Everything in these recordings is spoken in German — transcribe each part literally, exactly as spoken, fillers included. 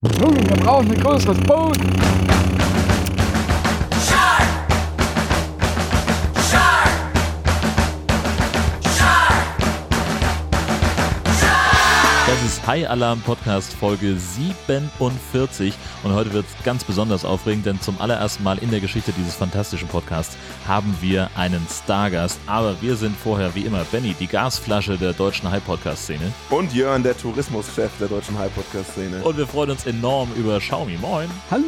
Junge, wir brauchen ein größeres Boot. Das ist High Alarm Podcast Folge siebenundvierzig und heute wird es ganz besonders aufregend, denn zum allerersten Mal in der Geschichte dieses fantastischen Podcasts haben wir einen Stargast, aber wir sind vorher wie immer Benny, die Gasflasche der deutschen High Podcast Szene, und Jörn, der Tourismuschef der deutschen High Podcast Szene, und wir freuen uns enorm über Xiaomi. Moin! Hallo!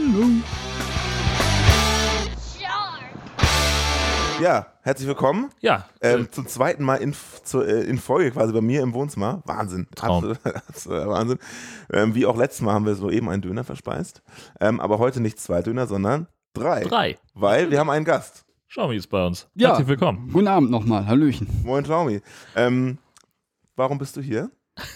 Ja, herzlich willkommen. Ja. Ähm, zum zweiten Mal in, zu, äh, in Folge quasi bei mir im Wohnzimmer. Wahnsinn. Traum. Absolut, Wahnsinn. Ähm, wie auch letztes Mal haben wir soeben einen Döner verspeist. Ähm, aber heute nicht zwei Döner, sondern drei. Drei. Weil wir haben einen Gast. Xiaomi ist bei uns. Ja. Herzlich willkommen. Guten Abend nochmal, hallöchen. Moin, Xiaomi. Ähm, warum bist du hier?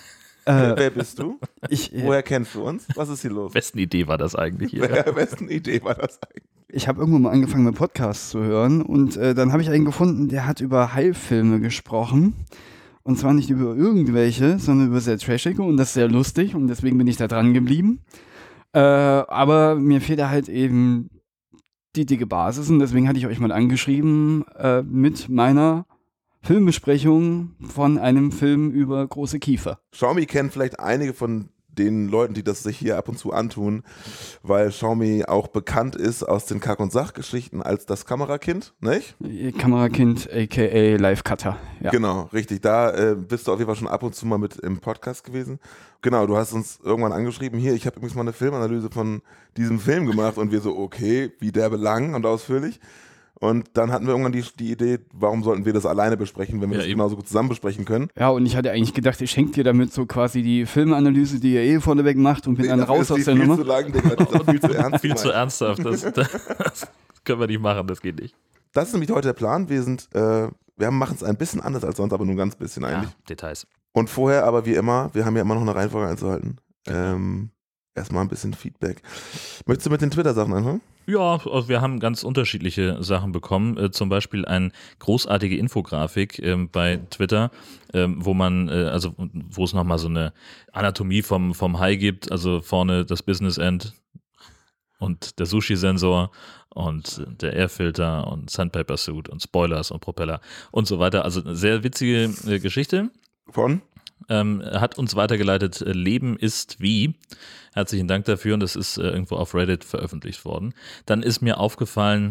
Äh, Wer bist du? ich äh, Woher kennst du uns? Was ist hier los? Wessen Idee war das eigentlich hier? Welcher besten Idee war das eigentlich? ich habe irgendwann mal angefangen mit Podcasts zu hören und äh, dann habe ich einen gefunden, der hat über Heilfilme gesprochen. Und zwar nicht über irgendwelche, sondern über sehr trashige und das ist sehr lustig und deswegen bin ich da dran geblieben. Äh, aber mir fehlt da halt eben die dicke Basis und deswegen hatte ich euch mal angeschrieben äh, mit meiner Filmbesprechung von einem Film über große Kiefer. Xiaomi kennt vielleicht einige von den Leuten, die das sich hier ab und zu antun, weil Xiaomi auch bekannt ist aus den Kack- und Sachgeschichten als das Kamerakind, nicht? Kamerakind, aka Live-Cutter. Ja. Genau, richtig. Da äh, bist du auf jeden Fall schon ab und zu mal mit im Podcast gewesen. Genau, du hast uns irgendwann angeschrieben, hier, ich habe übrigens mal eine Filmanalyse von diesem Film gemacht und wir so, okay, wie der belang und ausführlich. Und dann hatten wir irgendwann die, die Idee, warum sollten wir das alleine besprechen, wenn wir Ja, das eben. genauso gut zusammen besprechen können. Ja, und ich hatte eigentlich gedacht, ich schenke dir damit so quasi die Filmanalyse, die ihr eh vorneweg macht und bin dann dafür raus ist aus die der viel Nummer. zu lang, Digga, das ist doch viel zu ernst. Viel zu gemeint. ernsthaft. Das, das können wir nicht machen, das geht nicht. Das ist nämlich heute der Plan. Wir sind, äh, wir machen es ein bisschen anders als sonst, aber nur ein ganz bisschen eigentlich. Ja, Details. Und vorher aber wie immer, wir haben ja immer noch eine Reihenfolge einzuhalten. Ähm, erstmal ein bisschen Feedback. Möchtest du mit den Twitter-Sachen anfangen? Ja, also wir haben ganz unterschiedliche Sachen bekommen. Äh, zum Beispiel eine großartige Infografik ähm, bei Twitter, ähm, wo man, äh, also wo es nochmal so eine Anatomie vom, vom Hai gibt. Also vorne das Business End und der Sushi-Sensor und der Airfilter und Sandpaper Suit und Spoilers und Propeller und so weiter. Also eine sehr witzige äh, Geschichte. Von? Ähm, hat uns weitergeleitet, äh, Leben ist wie. Herzlichen Dank dafür und das ist äh, irgendwo auf Reddit veröffentlicht worden. Dann ist mir aufgefallen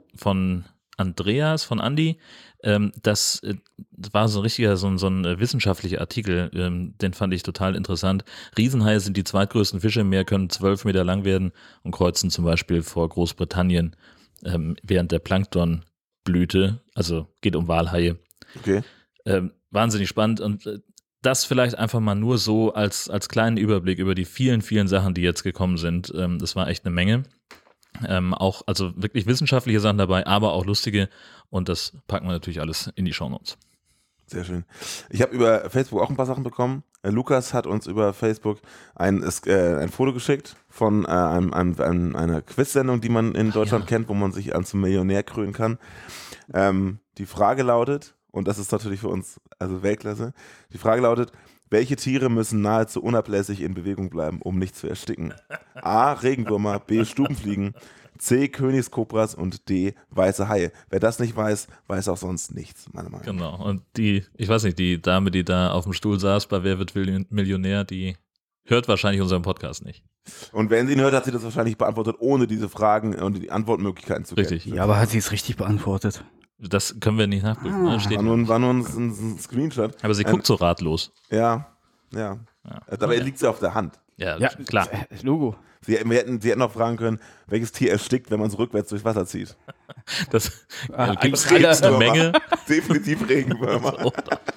von Andreas, von Andi, ähm, das, äh, das war so ein richtiger, so ein, so ein äh, wissenschaftlicher Artikel, ähm, den fand ich total interessant. Riesenhaie sind die zweitgrößten Fische im Meer, können zwölf Meter lang werden und kreuzen zum Beispiel vor Großbritannien ähm, während der Planktonblüte, also geht um Walhaie. Okay. Ähm, wahnsinnig spannend und äh, das vielleicht einfach mal nur so als, als kleinen Überblick über die vielen, vielen Sachen, die jetzt gekommen sind. Ähm, das war echt eine Menge. Ähm, auch, also wirklich wissenschaftliche Sachen dabei, aber auch lustige. Und das packen wir natürlich alles in die Shownotes. Sehr schön. Ich habe über Facebook auch ein paar Sachen bekommen. Äh, Lukas hat uns über Facebook ein, äh, ein Foto geschickt von äh, einem, einem, einem, einer Quiz-Sendung, die man in Deutschland ja. kennt, wo man sich an zum Millionär krönen kann. Ähm, die Frage lautet, und das ist natürlich für uns also Weltklasse, die Frage lautet, welche Tiere müssen nahezu unablässig in Bewegung bleiben, um nicht zu ersticken? A. Regenwürmer, B. Stubenfliegen, C. Königskobras und D. weiße Haie. Wer das nicht weiß, weiß auch sonst nichts, meiner Meinung nach. Genau. Und die, ich weiß nicht, die Dame, die da auf dem Stuhl saß bei Wer wird Millionär, die hört wahrscheinlich unseren Podcast nicht. Und wenn sie ihn hört, hat sie das wahrscheinlich beantwortet, ohne diese Fragen und die Antwortmöglichkeiten zu kennen. Richtig. Ja, aber hat sie es richtig beantwortet? Das können wir nicht nachprüfen. Ah. Ne? Steht War nur, ein- war nur ein, ein, ein Screenshot. aber sie Ähm, guckt so ratlos. Ja, ja. Ja. Dabei liegt sie auf der Hand. Ja, Ja, klar. äh, Logo. Sie, wir hätten, sie hätten auch fragen können, welches Tier erstickt, wenn man es rückwärts durchs Wasser zieht. Das Ah, gibt es alle- eine Menge. Definitiv Regenwürmer.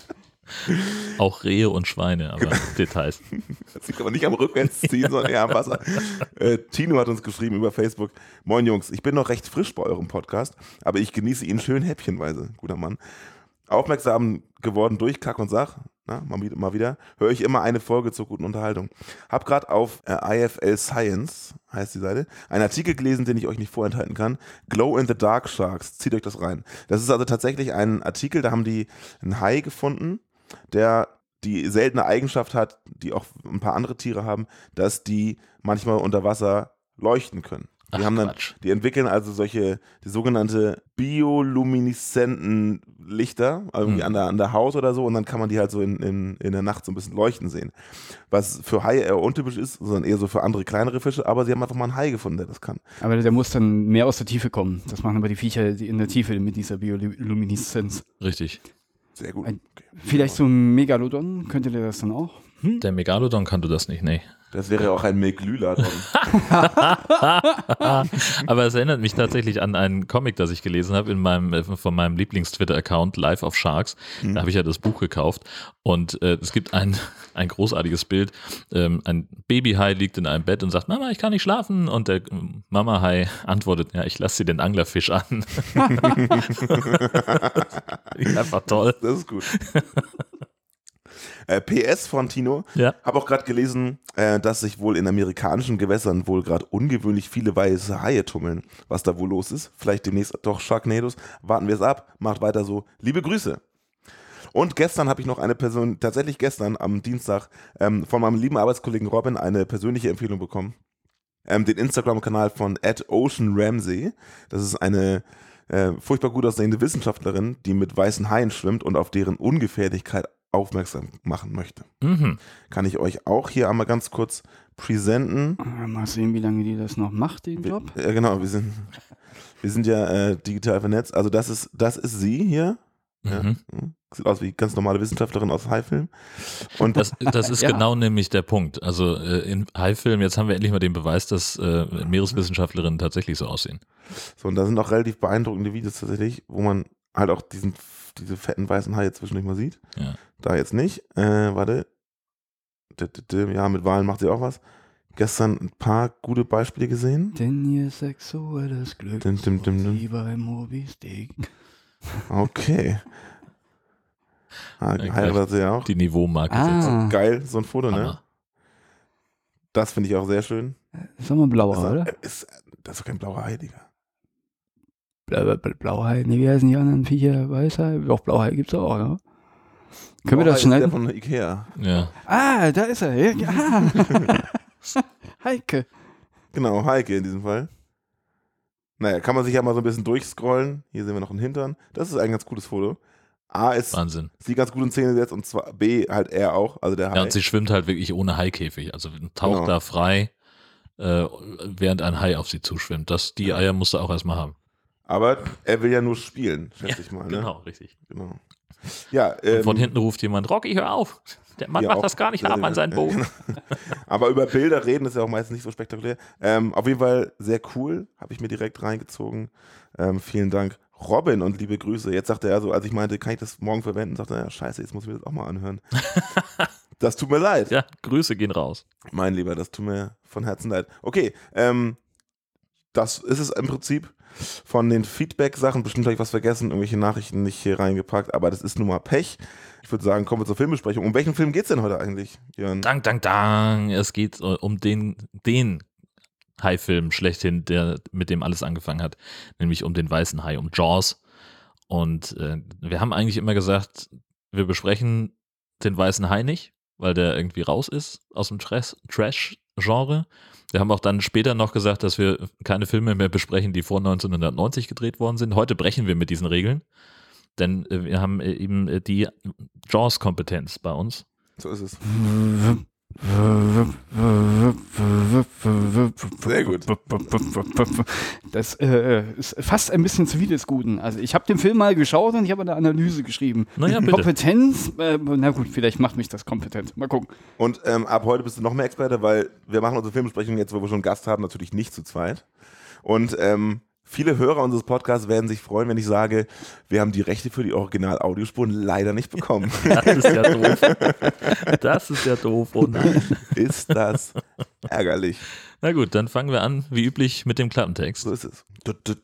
Auch Rehe und Schweine, aber Details. Das liegt aber nicht am Rückwärtsziehen, sondern eher am Wasser. Äh, Tino hat uns geschrieben über Facebook: Moin Jungs, ich bin noch recht frisch bei eurem Podcast, aber ich genieße ihn schön häppchenweise, guter Mann. Aufmerksam geworden durch Kack und Sach, na, mal, wieder- mal wieder, höre ich immer eine Folge zur guten Unterhaltung. Hab gerade auf äh, I F L Science, heißt die Seite, einen Artikel gelesen, den ich euch nicht vorenthalten kann. Glow in the Dark Sharks, zieht euch das rein. Das ist also tatsächlich ein Artikel, da haben die einen Hai gefunden, der die seltene Eigenschaft hat, die auch ein paar andere Tiere haben, dass die manchmal unter Wasser leuchten können. Die, Ach, haben dann, Quatsch. die entwickeln also solche, die sogenannte biolumineszenten Lichter, irgendwie Hm. an, der, an der Haut oder so, und dann kann man die halt so in, in, in der Nacht so ein bisschen leuchten sehen. Was für Haie eher untypisch ist, sondern eher so für andere kleinere Fische, aber sie haben einfach mal einen Hai gefunden, der das kann. Aber der muss dann mehr aus der Tiefe kommen. Das machen aber die Viecher die in der Tiefe mit dieser Biolumineszenz. Richtig. Sehr gut. Ein- Okay. Vielleicht so ein Megalodon, könnte der das dann auch? Der Megalodon kann du das nicht, nee. Das wäre auch ein Meglylodon. Aber es erinnert mich tatsächlich an einen Comic, das ich gelesen habe in meinem, äh, von meinem Lieblings-Twitter-Account Life of Sharks. Mhm. Da habe ich ja das Buch gekauft und äh, es gibt ein, ein großartiges Bild. Ähm, ein Babyhai liegt in einem Bett und sagt, Mama, ich kann nicht schlafen. Und der ähm, Mama-Hai antwortet, ja, ich lasse dir den Anglerfisch an. Einfach toll. Das ist gut. Äh, P S von Tino. Ja. Habe auch gerade gelesen, äh, dass sich wohl in amerikanischen Gewässern wohl gerade ungewöhnlich viele weiße Haie tummeln. Was da wohl los ist. Vielleicht demnächst doch Sharknados. Warten wir es ab. Macht weiter so. Liebe Grüße. Und gestern habe ich noch eine Person, tatsächlich gestern am Dienstag, ähm, von meinem lieben Arbeitskollegen Robin eine persönliche Empfehlung bekommen. Ähm, den Instagram-Kanal von at Ocean Ramsey. Das ist eine äh, furchtbar gut aussehende Wissenschaftlerin, die mit weißen Haien schwimmt und auf deren Ungefährlichkeit aufmerksam machen möchte. Mhm. Kann ich euch auch hier einmal ganz kurz präsenten. Mal sehen, wie lange die das noch macht, den Job. Ja, genau, wir sind, wir sind ja äh, digital vernetzt. Also das ist, das ist sie hier. Ja. Mhm. Sieht aus wie ganz normale Wissenschaftlerin aus Haifilm. Und Das, das ist Ja. genau nämlich der Punkt. Also äh, in Haifilm, jetzt haben wir endlich mal den Beweis, dass äh, Meereswissenschaftlerinnen tatsächlich so aussehen. so, und da sind auch relativ beeindruckende Videos tatsächlich, wo man halt auch diesen, diese fetten weißen Haie zwischendurch mal sieht. Ja. Da jetzt nicht. Äh, warte. D- d- d- Ja, mit Wahlen macht sie auch was. Gestern ein paar gute Beispiele gesehen. Denn ihr sexuelles Glück Dim, dim, dim, dim. wie bei Moby Stick. Okay. Ah, Ja, heiratet sie auch. Die Niveaumarke Ah. setzen. Geil, so ein Foto, ne? Hammer. Das finde ich auch sehr schön. Ist doch mal blauer, Das oder? ist, das ist doch kein blauer Hai, Digga. Bla, bla, Blauhai. Nee, wie heißen die anderen Viecher? Weißhai? Doch, Blauhai gibt's auch, ja. Können wir Blauer das Hai schneiden? ist der von Ikea. Ja. Ah, da ist er. Ja, ah. Heike. Genau, Heike in diesem Fall. Naja, kann man sich ja mal so ein bisschen durchscrollen. Hier sehen wir noch einen Hintern. Das ist ein ganz cooles Foto. A ist Wahnsinn. sie ganz gut in Szene gesetzt und zwar B halt er auch, also der Hai. Ja, und sie schwimmt halt wirklich ohne Haikäfig. Also taucht Genau. da frei, äh, während ein Hai auf sie zuschwimmt. Das, die Eier musst du auch erstmal haben. Aber er will ja nur spielen, schätze ich mal. Ne? Genau, richtig. Genau. Ja, Und ähm, von hinten ruft jemand, Rocky, hör auf. Der Mann Ja, macht auch das gar nicht sehr, nach sehr an seinem gut. Boot. aber über Bilder reden ist ja auch meistens nicht so spektakulär. Ähm, auf jeden Fall sehr cool, habe ich mir direkt reingezogen. Ähm, vielen Dank, Robin, und liebe Grüße. Jetzt sagte er so, als ich meinte, kann ich das morgen verwenden, sagte er, ja, scheiße, jetzt muss ich mir das auch mal anhören. Das tut mir leid. Ja, Grüße gehen raus. Mein Lieber, das tut mir von Herzen leid. Okay, ähm, das ist es im Prinzip von den Feedback-Sachen. Bestimmt habe ich was vergessen, irgendwelche Nachrichten nicht hier reingepackt, aber das ist nun mal Pech. Ich würde sagen, kommen wir zur Filmbesprechung. Um welchen Film geht es denn heute eigentlich, Jörn? Dank, dank, dank. Es geht äh, um den, den Hai-Film schlechthin, der mit dem alles angefangen hat, nämlich um den weißen Hai, um Jaws. Und äh, wir haben eigentlich immer gesagt, wir besprechen den weißen Hai nicht, weil der irgendwie raus ist aus dem Trash- Trash-Genre. Wir haben auch dann später noch gesagt, dass wir keine Filme mehr besprechen, die vor neunzehnhundertneunzig gedreht worden sind. Heute brechen wir mit diesen Regeln, denn äh, wir haben äh, eben äh, die Jaws-Kompetenz bei uns. So ist es. Sehr gut. Das äh, ist fast ein bisschen zu viel des Guten. Also ich habe den Film mal geschaut und ich habe eine Analyse geschrieben. Naja, bitte. Kompetenz, äh, na gut, vielleicht macht mich das kompetent. Mal gucken. Und ähm, ab heute bist du noch mehr Experte, weil wir machen unsere Filmbesprechung jetzt, wo wir schon einen Gast haben, natürlich nicht zu zweit. Und ähm, viele Hörer unseres Podcasts werden sich freuen, wenn ich sage, wir haben die Rechte für die Original-Audiospuren leider nicht bekommen. Das ist ja doof. Das ist ja doof. Oh nein. Ist das ärgerlich. Na gut, dann fangen wir an, wie üblich, mit dem Klappentext. So ist es.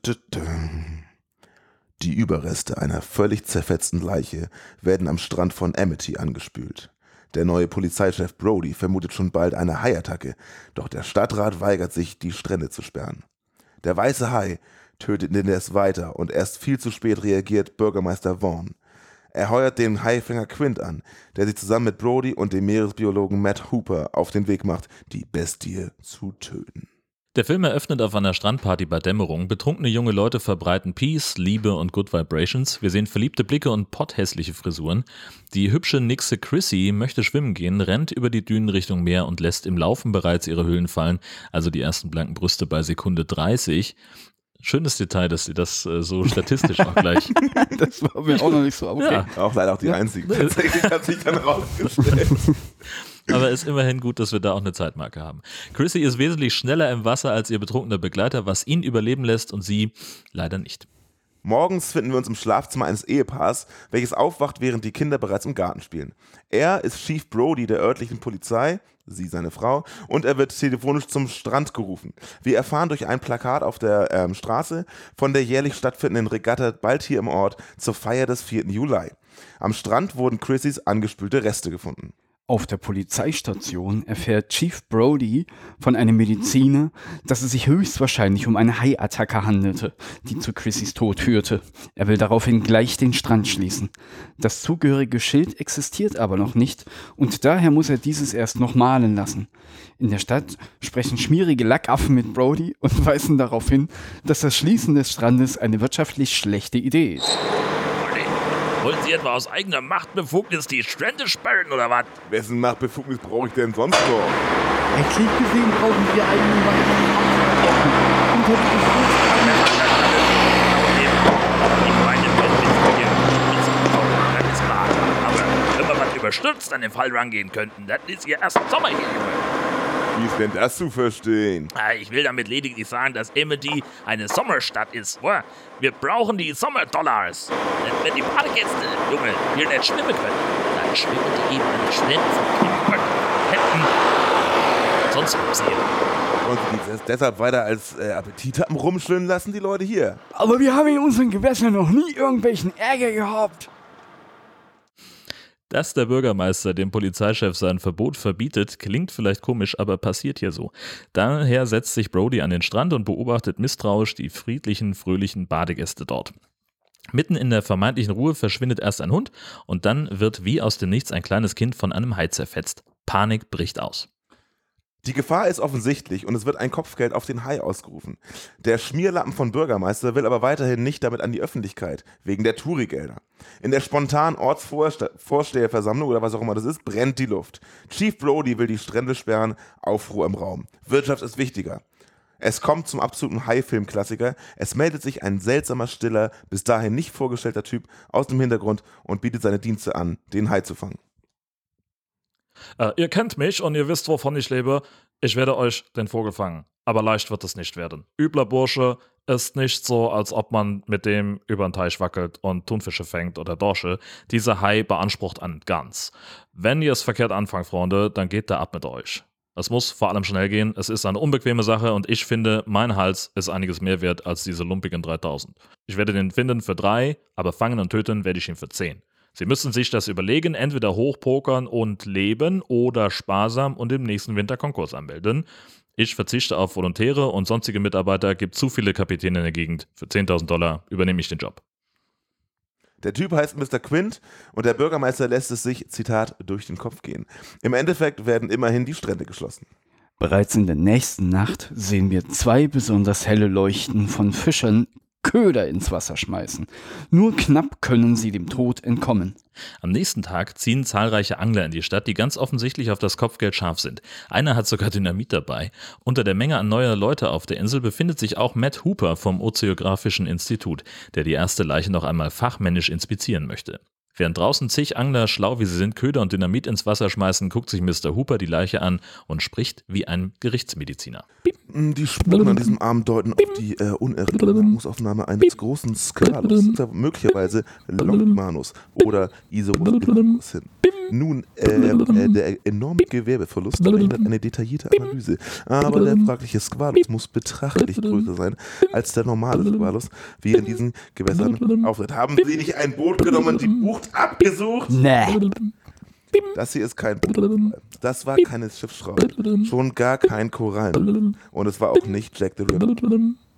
Die Überreste einer völlig zerfetzten Leiche werden am Strand von Amity angespült. Der neue Polizeichef Brody vermutet schon bald eine Haiattacke, doch der Stadtrat weigert sich, die Strände zu sperren. Der weiße Hai tötet indes weiter und erst viel zu spät reagiert Bürgermeister Vaughn. Er heuert den Haifänger Quint an, der sich zusammen mit Brody und dem Meeresbiologen Matt Hooper auf den Weg macht, die Bestie zu töten. Der Film eröffnet auf einer Strandparty bei Dämmerung. Betrunkene junge Leute verbreiten Peace, Liebe und Good Vibrations. Wir sehen verliebte Blicke und potthässliche Frisuren. Die hübsche Nixe Chrissy möchte schwimmen gehen, rennt über die Dünen Richtung Meer und lässt im Laufen bereits ihre Hüllen fallen, also die ersten blanken Brüste bei Sekunde dreißig. Schönes Detail, dass sie das äh, so statistisch auch gleich... Das war mir auch noch nicht so aufgefallen. Ja. Auch leider auch die Ja. einzige. Tatsächlich hat sich dann rausgestellt. Aber es ist immerhin gut, dass wir da auch eine Zeitmarke haben. Chrissy ist wesentlich schneller im Wasser als ihr betrunkener Begleiter, was ihn überleben lässt und sie leider nicht. Morgens finden wir uns im Schlafzimmer eines Ehepaars, welches aufwacht, während die Kinder bereits im Garten spielen. Er ist Chief Brody der örtlichen Polizei, sie seine Frau, und er wird telefonisch zum Strand gerufen. Wir erfahren durch ein Plakat auf der ähm, Straße von der jährlich stattfindenden Regatta bald hier im Ort zur Feier des vierten Juli. Am Strand wurden Chrissys angespülte Reste gefunden. Auf der Polizeistation erfährt Chief Brody von einem Mediziner, dass es sich höchstwahrscheinlich um eine Haiattacke handelte, die zu Chrissys Tod führte. Er will daraufhin gleich den Strand schließen. Das zugehörige Schild existiert aber noch nicht und daher muss er dieses erst noch malen lassen. In der Stadt sprechen schmierige Lackaffen mit Brody und weisen darauf hin, dass das Schließen des Strandes eine wirtschaftlich schlechte Idee ist. Wollen Sie etwa aus eigener Machtbefugnis die Strände sperren oder was? Wessen Machtbefugnis brauche ich denn sonst noch? Rechtlich gesehen brauchen wir einen weiteren Unter die Ich meine, wenn das ist klar. Aber wenn wir was überstürzt an den Fall rangehen könnten, dann ist Ihr erster Sommer hier, Junge. Wie ist denn das zu verstehen? Ich will damit lediglich sagen, dass Amity eine Sommerstadt ist. Wir brauchen die Sommerdollars. Wenn die Badegäste, Junge, hier nicht schwimmen können, dann schwimmen die eben an den Stränden von Kimberg. Hätten sonst passieren. Und sie die deshalb weiter als äh, Appetit haben rumschwimmen lassen, die Leute hier. Aber wir haben in unseren Gewässern noch nie irgendwelchen Ärger gehabt. Dass der Bürgermeister dem Polizeichef sein Verbot verbietet, klingt vielleicht komisch, aber passiert hier so. Daher setzt sich Brody an den Strand und beobachtet misstrauisch die friedlichen, fröhlichen Badegäste dort. Mitten in der vermeintlichen Ruhe verschwindet erst ein Hund und dann wird wie aus dem Nichts ein kleines Kind von einem Hai zerfetzt. Panik bricht aus. Die Gefahr ist offensichtlich und es wird ein Kopfgeld auf den Hai ausgerufen. Der Schmierlappen von Bürgermeister will aber weiterhin nicht damit an die Öffentlichkeit, wegen der Touri-Gelder. In der spontanen Ortsvorsteherversammlung oder was auch immer das ist, brennt die Luft. Chief Brody will die Strände sperren, Aufruhr im Raum. Wirtschaft ist wichtiger. Es kommt zum absoluten Hai-Film-Klassiker. Es meldet sich ein seltsamer, stiller, bis dahin nicht vorgestellter Typ aus dem Hintergrund und bietet seine Dienste an, den Hai zu fangen. Äh, ihr kennt mich und ihr wisst, wovon ich lebe. Ich werde euch den Vogel fangen. Aber leicht wird es nicht werden. Übler Bursche ist nicht so, als ob man mit dem über den Teich wackelt und Thunfische fängt oder Dorsche. Dieser Hai beansprucht einen Gans. Wenn ihr es verkehrt anfangt, Freunde, dann geht der ab mit euch. Es muss vor allem schnell gehen. Es ist eine unbequeme Sache und ich finde, mein Hals ist einiges mehr wert als diese lumpigen dreitausend. Ich werde den finden für drei, aber fangen und töten werde ich ihn für zehn. Sie müssen sich das überlegen, entweder hochpokern und leben oder sparsam und im nächsten Winter Konkurs anmelden. Ich verzichte auf Volontäre und sonstige Mitarbeiter, gibt zu viele Kapitäne in der Gegend. Für zehntausend Dollar übernehme ich den Job. Der Typ heißt Mister Quint und der Bürgermeister lässt es sich, Zitat, durch den Kopf gehen. Im Endeffekt werden immerhin die Strände geschlossen. Bereits in der nächsten Nacht sehen wir zwei besonders helle Leuchten von Fischern Köder ins Wasser schmeißen. Nur knapp können sie dem Tod entkommen. Am nächsten Tag ziehen zahlreiche Angler in die Stadt, die ganz offensichtlich auf das Kopfgeld scharf sind. Einer hat sogar Dynamit dabei. Unter der Menge an neuer Leute auf der Insel befindet sich auch Matt Hooper vom Ozeographischen Institut, der die erste Leiche noch einmal fachmännisch inspizieren möchte. Während draußen zig Angler, schlau wie sie sind, Köder und Dynamit ins Wasser schmeißen, guckt sich Mister Hooper die Leiche an und spricht wie ein Gerichtsmediziner. Die Spuren an diesem Arm deuten auf die äh, unerrichtete Nahrungsaufnahme eines großen Skalus, möglicherweise Longmanus oder Isorus hin. Nun, äh, äh, der enorme Gewerbeverlust verhindert eine detaillierte Analyse, aber der fragliche Squalus muss betrachtlich größer sein als der normale Squalus, wie er in diesen Gewässern auftritt. Haben Sie nicht ein Boot genommen und die Bucht abgesucht? Nee. Das hier ist kein Boot. Das war keine Schiffsschraube. Schon gar kein Korallen. Und es war auch nicht Jack the Ripper.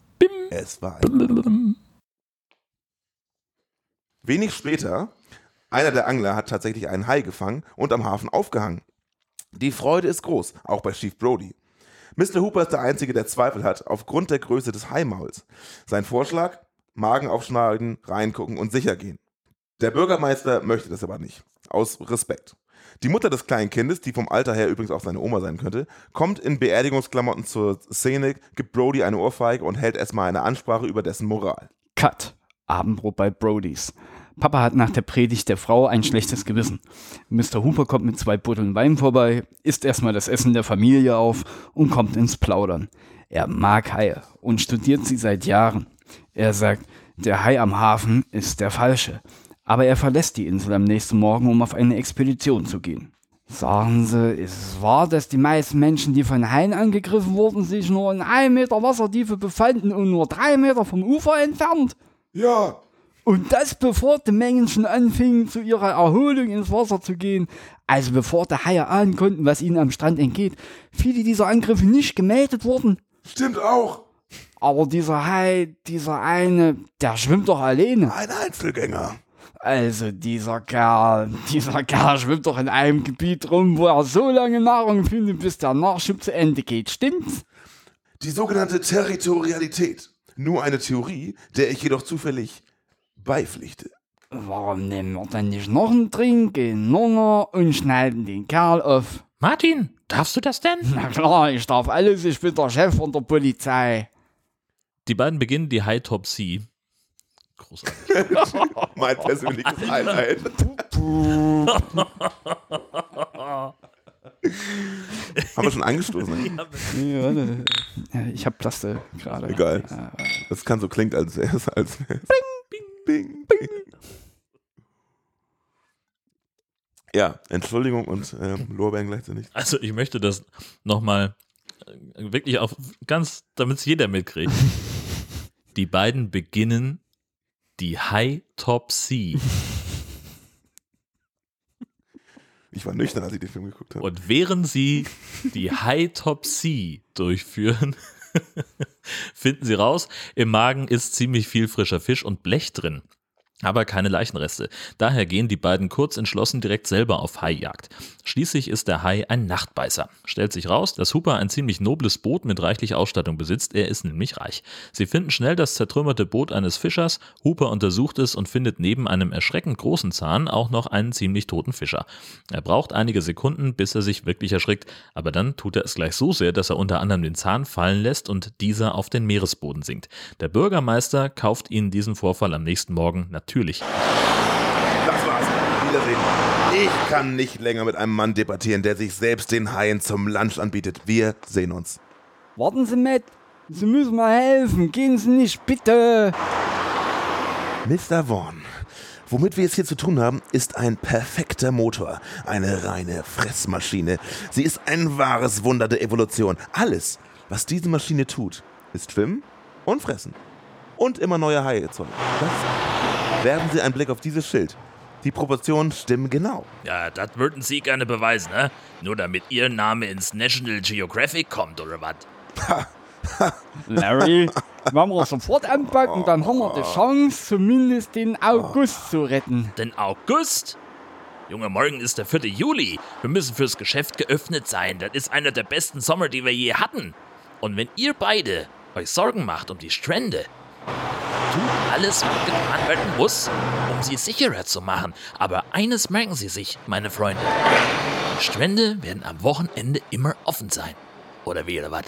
Es war ein... Wenig später Einer der Angler hat tatsächlich einen Hai gefangen und am Hafen aufgehangen. Die Freude ist groß, auch bei Chief Brody. Mister Hooper ist der Einzige, der Zweifel hat, aufgrund der Größe des Haimauls. Sein Vorschlag? Magen aufschneiden, reingucken und sicher gehen. Der Bürgermeister möchte das aber nicht, aus Respekt. Die Mutter des kleinen Kindes, die vom Alter her übrigens auch seine Oma sein könnte, kommt in Beerdigungsklamotten zur Szene, gibt Brody eine Ohrfeige und hält erstmal eine Ansprache über dessen Moral. Cut. Abendbrot bei Brodys. Papa hat nach der Predigt der Frau ein schlechtes Gewissen. Mister Hooper kommt mit zwei Butteln Wein vorbei, isst erstmal das Essen der Familie auf und kommt ins Plaudern. Er mag Haie und studiert sie seit Jahren. Er sagt, der Hai am Hafen ist der falsche. Aber er verlässt die Insel am nächsten Morgen, um auf eine Expedition zu gehen. Sagen Sie, ist es wahr, dass die meisten Menschen, die von Haien angegriffen wurden, sich nur in einem Meter Wassertiefe befanden und nur drei Meter vom Ufer entfernt? Ja. Und das bevor die Menschen anfingen, zu ihrer Erholung ins Wasser zu gehen. Also bevor die Haie ahnen konnten, was ihnen am Strand entgeht. Viele dieser Angriffe nicht gemeldet wurden. Stimmt auch. Aber dieser Hai, dieser eine, der schwimmt doch alleine. Ein Einzelgänger. Also dieser Kerl, dieser Kerl schwimmt doch in einem Gebiet rum, wo er so lange Nahrung findet, bis der Nachschub zu Ende geht. Stimmt's? Die sogenannte Territorialität. Nur eine Theorie, der ich jedoch zufällig beipflichte. Warum nehmen wir dann nicht noch einen Trink, gehen Nunger und schneiden den Kerl auf? Martin, darfst du das denn? Na klar, ich darf alles, ich bin der Chef von der Polizei. Die beiden beginnen die Haitopsie. Großartig. Mein persönliches Highlight. Haben wir schon angestoßen? Ja, ne, ich hab Plaste gerade. Egal. Das kann so klingt, als wäre es. Als bing, bing, bing. Ja, Entschuldigung und ähm, Lorbeeren gleichzeitig. Also ich möchte das nochmal wirklich auf ganz, damit es jeder mitkriegt. Die beiden beginnen die Haitopsie. Ich war nüchtern, als ich den Film geguckt habe. Und während sie die Haitopsie durchführen, finden sie raus, im Magen ist ziemlich viel frischer Fisch und Blech drin. Aber keine Leichenreste. Daher gehen die beiden kurz entschlossen direkt selber auf Haijagd. Schließlich ist der Hai ein Nachtbeißer. Stellt sich raus, dass Hooper ein ziemlich nobles Boot mit reichlich Ausstattung besitzt. Er ist nämlich reich. Sie finden schnell das zertrümmerte Boot eines Fischers. Hooper untersucht es und findet neben einem erschreckend großen Zahn auch noch einen ziemlich toten Fischer. Er braucht einige Sekunden, bis er sich wirklich erschrickt. Aber dann tut er es gleich so sehr, dass er unter anderem den Zahn fallen lässt und dieser auf den Meeresboden sinkt. Der Bürgermeister kauft ihnen diesen Vorfall am nächsten Morgen natürlich. Natürlich. Das war's. Wiedersehen. Ich kann nicht länger mit einem Mann debattieren, der sich selbst den Haien zum Lunch anbietet. Wir sehen uns. Warten Sie, Matt. Sie müssen mir helfen. Gehen Sie nicht, bitte. Mister Vaughn, womit wir es hier zu tun haben, ist ein perfekter Motor. Eine reine Fressmaschine. Sie ist ein wahres Wunder der Evolution. Alles, was diese Maschine tut, ist schwimmen und fressen. Und immer neue Haie erzeugen. Das werfen Sie einen Blick auf dieses Schild. Die Proportionen stimmen genau. Ja, das würden Sie gerne beweisen, ne? Nur damit Ihr Name ins National Geographic kommt, oder was? Larry, wenn wir sofort anpacken, dann haben wir die Chance, zumindest den August zu retten. Den August? Junge, morgen ist der vierte Juli. Wir müssen fürs Geschäft geöffnet sein. Das ist einer der besten Sommer, die wir je hatten. Und wenn ihr beide euch Sorgen macht um die Strände, tut alles, was getan werden muss, um sie sicherer zu machen. Aber eines merken Sie sich, meine Freunde. Die Strände werden am Wochenende immer offen sein. Oder wie, oder was?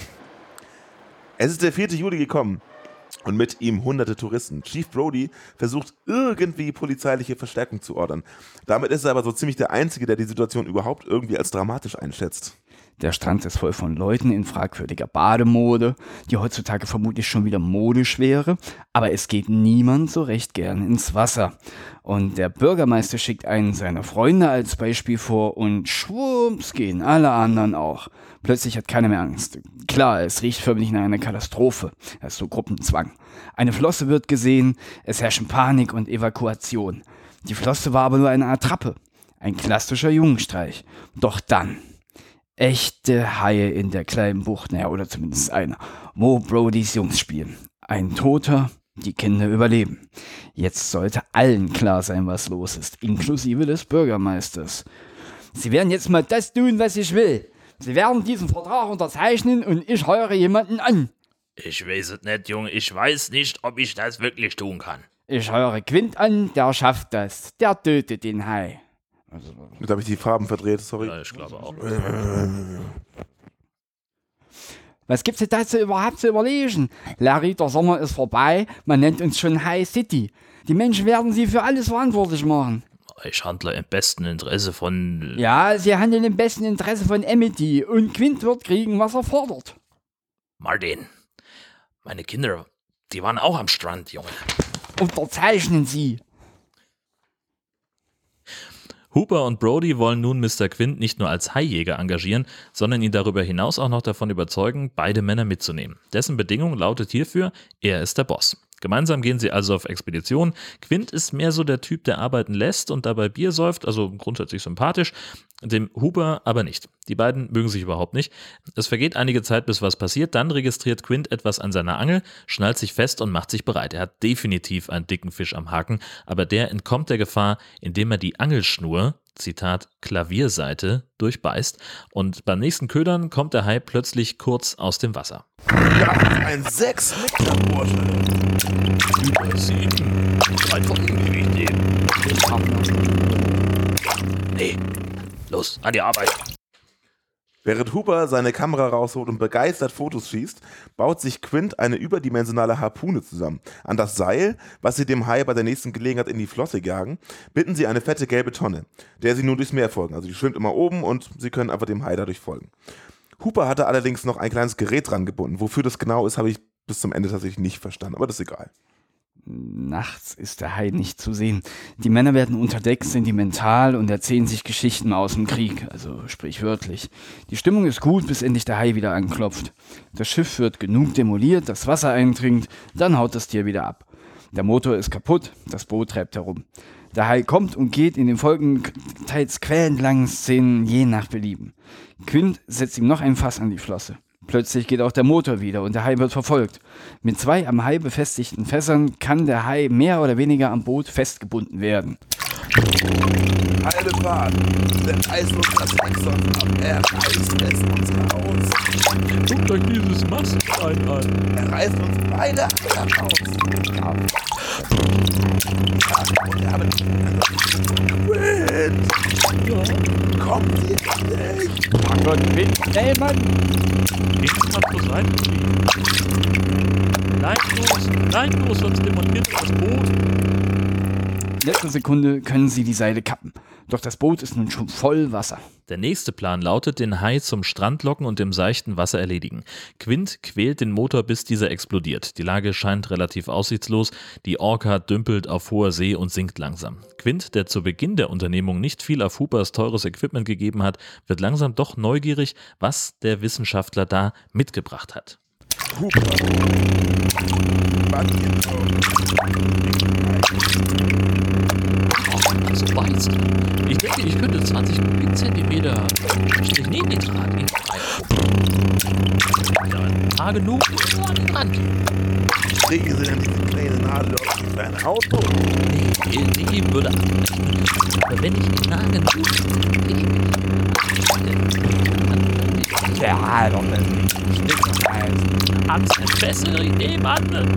Es ist der vierte Juli gekommen und mit ihm hunderte Touristen. Chief Brody versucht irgendwie polizeiliche Verstärkung zu ordern. Damit ist er aber so ziemlich der Einzige, der die Situation überhaupt irgendwie als dramatisch einschätzt. Der Strand ist voll von Leuten in fragwürdiger Bademode, die heutzutage vermutlich schon wieder modisch wäre, aber es geht niemand so recht gern ins Wasser. Und der Bürgermeister schickt einen seiner Freunde als Beispiel vor und schwupps gehen alle anderen auch. Plötzlich hat keiner mehr Angst. Klar, es riecht förmlich nach einer Katastrophe. Das ist so Gruppenzwang. Eine Flosse wird gesehen, es herrschen Panik und Evakuation. Die Flosse war aber nur eine Attrappe. Ein klassischer Jungenstreich. Doch dann... Echte Haie in der kleinen Bucht, naja, oder zumindest einer, wo Brodys Jungs spielen. Ein toter, Die Kinder überleben. Jetzt sollte allen klar sein, was los ist, inklusive des Bürgermeisters. Sie werden jetzt mal das tun, was ich will. Sie werden diesen Vertrag unterzeichnen und ich heuere jemanden an. Ich weiß es nicht, Junge. Ich weiß nicht, ob ich das wirklich tun kann. Ich heuere Quint an, der schafft das. Der tötet den Hai. Also, da habe ich die Farben verdreht, sorry. Ja, ich glaube auch. Was gibt's denn dazu überhaupt zu überlegen? Larry, der Sommer ist vorbei, man nennt uns schon High City. Die Menschen werden sie für alles verantwortlich machen. Ich handle im besten Interesse von... Ja, sie handeln im besten Interesse von Amity und Quint wird kriegen, was er fordert. Martin, meine Kinder, die waren auch am Strand, Junge. Unterzeichnen Sie. Hooper und Brody wollen nun Mister Quint nicht nur als Haijäger engagieren, sondern ihn darüber hinaus auch noch davon überzeugen, beide Männer mitzunehmen. Dessen Bedingung lautet hierfür, er ist der Boss. Gemeinsam gehen sie also auf Expedition. Quint ist mehr so der Typ, der arbeiten lässt und dabei Bier säuft, also grundsätzlich sympathisch, dem Hooper aber nicht. Die beiden mögen sich überhaupt nicht. Es vergeht einige Zeit, bis was passiert, dann registriert Quint etwas an seiner Angel, schnallt sich fest und macht sich bereit. Er hat definitiv einen dicken Fisch am Haken, aber der entkommt der Gefahr, indem er die Angelschnur, Zitat, Klavierseite, durchbeißt und beim nächsten Ködern kommt der Hai plötzlich kurz aus dem Wasser. Ja, ein sechs Meter Bursche. Über sieben. Einfach ewig nehmen. Nee, los, an die Arbeit. Während Hooper seine Kamera rausholt und begeistert Fotos schießt, baut sich Quint eine überdimensionale Harpune zusammen. An das Seil, was sie dem Hai bei der nächsten Gelegenheit in die Flosse jagen, binden sie eine fette gelbe Tonne, der sie nun durchs Meer folgen. Also die schwimmt immer oben und sie können einfach dem Hai dadurch folgen. Hooper hatte allerdings noch ein kleines Gerät dran gebunden. Wofür das genau ist, habe ich bis zum Ende tatsächlich nicht verstanden, aber das ist egal. Nachts ist der Hai nicht zu sehen. Die Männer werden unter Deck sentimental und erzählen sich Geschichten aus dem Krieg, also sprichwörtlich. Die Stimmung ist gut, bis endlich der Hai wieder anklopft. Das Schiff wird genug demoliert, das Wasser eindringt, dann haut das Tier wieder ab. Der Motor ist kaputt, das Boot treibt herum. Der Hai kommt und geht in den folgenden, teils quälend langen Szenen je nach Belieben. Quint setzt ihm noch ein Fass an die Flosse. Plötzlich geht auch der Motor wieder und der Hai wird verfolgt. Mit zwei am Hai befestigten Fässern kann der Hai mehr oder weniger am Boot festgebunden werden. Halbe Fahrt, der reißt uns das Exxon ab, er reißt es uns raus. Guckt euch dieses Mastbein an. Er reißt uns beide Eier raus. Und er hat Quint! Kommt ihr nicht! Mein Gott, Quint, schnell, Mann! Quint hat zur Seite fliegen. Nein, los, nein, los, sonst demontiert das Boot. Letzte Sekunde können sie die Seile kappen. Doch das Boot ist nun schon voll Wasser. Der nächste Plan lautet, den Hai zum Strand locken und im seichten Wasser erledigen. Quint quält den Motor, bis dieser explodiert. Die Lage scheint relativ aussichtslos. Die Orca dümpelt auf hoher See und sinkt langsam. Quint, der zu Beginn der Unternehmung nicht viel auf Hoopers teures Equipment gegeben hat, wird langsam doch neugierig, was der Wissenschaftler da mitgebracht hat. Hooper. Also weißt du, ich denke, ich könnte zwanzig Kubikzentimeter Nitrat in rein. Ja, genug, nur an den Rand. Kriegen Sie denn diese kleine Nadel auf ein Auto? Nee, die würde abbrechen. Aber wenn ich ihn nah genug Ja, doch, das ist Hans, eine bessere Idee, Mann.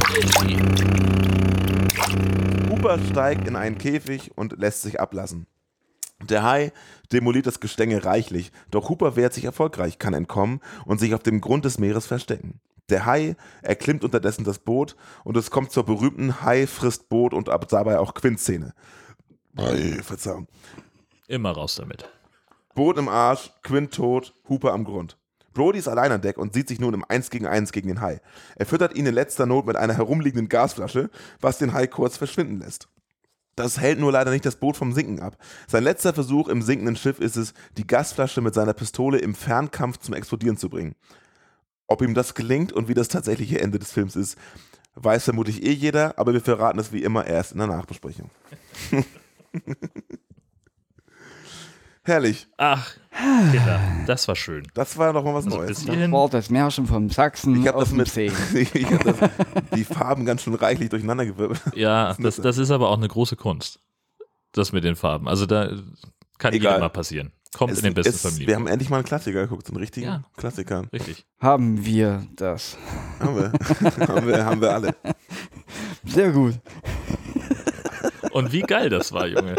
Hooper steigt in einen Käfig und lässt sich ablassen. Der Hai demoliert das Gestänge reichlich, doch Hooper wehrt sich erfolgreich, kann entkommen und sich auf dem Grund des Meeres verstecken. Der Hai erklimmt unterdessen das Boot und es kommt zur berühmten Hai frisst Boot und dabei auch Quint-Szene. Verzeihung. Immer raus damit. Boot im Arsch, Quint tot, Hooper am Grund. Brody ist allein an Deck und sieht sich nun im eins gegen eins gegen den Hai. Er füttert ihn in letzter Not mit einer herumliegenden Gasflasche, was den Hai kurz verschwinden lässt. Das hält nur leider nicht das Boot vom Sinken ab. Sein letzter Versuch im sinkenden Schiff ist es, die Gasflasche mit seiner Pistole im Fernkampf zum Explodieren zu bringen. Ob ihm das gelingt und wie das tatsächliche Ende des Films ist, weiß vermutlich eh jeder, aber wir verraten es wie immer erst in der Nachbesprechung. Herrlich. Ach, Kinder, das war schön. Das war doch mal was Also Neues. bis Das hierhin, war das Märchen vom Sachsen Ich habe auf das dem mit See. ich hab das, die Farben ganz schön reichlich durcheinandergewirbelt. ja, das, das ist aber auch eine große Kunst. Das mit den Farben. Also da kann Egal. jedem mal passieren. Kommt Es, in den besten es, Familien. wir haben endlich mal einen Klassiker geguckt, so einen richtigen Ja. Klassiker. Richtig. Haben wir das. Haben wir. haben wir, haben wir alle. Sehr gut. Und wie geil das war, Junge.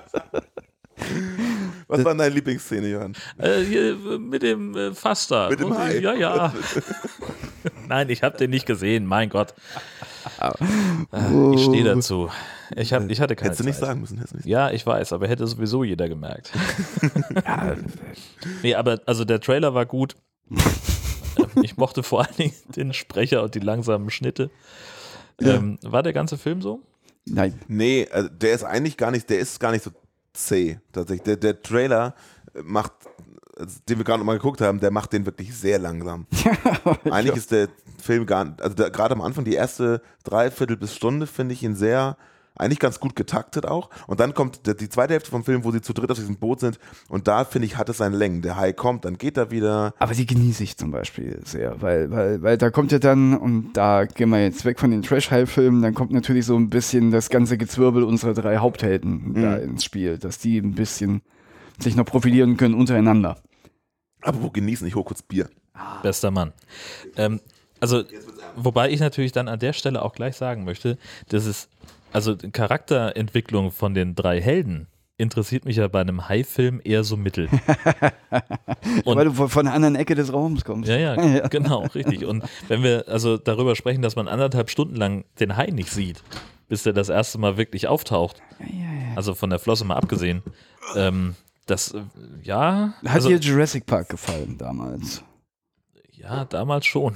Was war deine Lieblingsszene, Johann? Äh, hier, mit dem äh, Faster. Mit dem Hai? Ja, ja. Nein, ich habe den nicht gesehen, mein Gott. Äh, ich stehe dazu. Ich, hab, ich hatte keine Hättest du nicht Zeit. sagen müssen. Hättest du nicht Ja, ich weiß, aber hätte sowieso jeder gemerkt. ja, nee, aber also der Trailer war gut. Ich mochte vor allen Dingen den Sprecher und die langsamen Schnitte. Ja. Ähm, war der ganze Film so? Nein. Nee, also der ist eigentlich gar nicht, der ist gar nicht so zäh, tatsächlich. Der, der Trailer macht, also den wir gerade noch mal geguckt haben, der macht den wirklich sehr langsam. Eigentlich ist der Film gar nicht, also der, gerade am Anfang, die erste Dreiviertel bis Stunde, finde ich ihn sehr, eigentlich ganz gut getaktet auch. Und dann kommt der, die zweite Hälfte vom Film, wo sie zu dritt auf diesem Boot sind. Und da, finde ich, hat es seine Längen. Der Hai kommt, dann geht er wieder. Aber die genieße ich zum Beispiel sehr, weil, weil, weil da kommt ja dann, und da gehen wir jetzt weg von den Trash-High-Filmen, dann kommt natürlich so ein bisschen das ganze Gezwirbel unserer drei Haupthelden Mhm. da ins Spiel, dass die ein bisschen sich noch profilieren können untereinander. Aber wo genießen, ich hole kurz Bier. Bester Mann. Ähm, also, wobei ich natürlich dann an der Stelle auch gleich sagen möchte, dass es, also Charakterentwicklung von den drei Helden interessiert mich ja bei einem Hai-Film eher so mittel. Und weil du von von der anderen Ecke des Raums kommst. ja, ja, genau, richtig. Und wenn wir also darüber sprechen, dass man anderthalb Stunden lang den Hai nicht sieht, bis der das erste Mal wirklich auftaucht, also von der Flosse mal abgesehen, ähm, das, äh, ja, Hat also, dir Jurassic Park gefallen damals? ja, damals schon.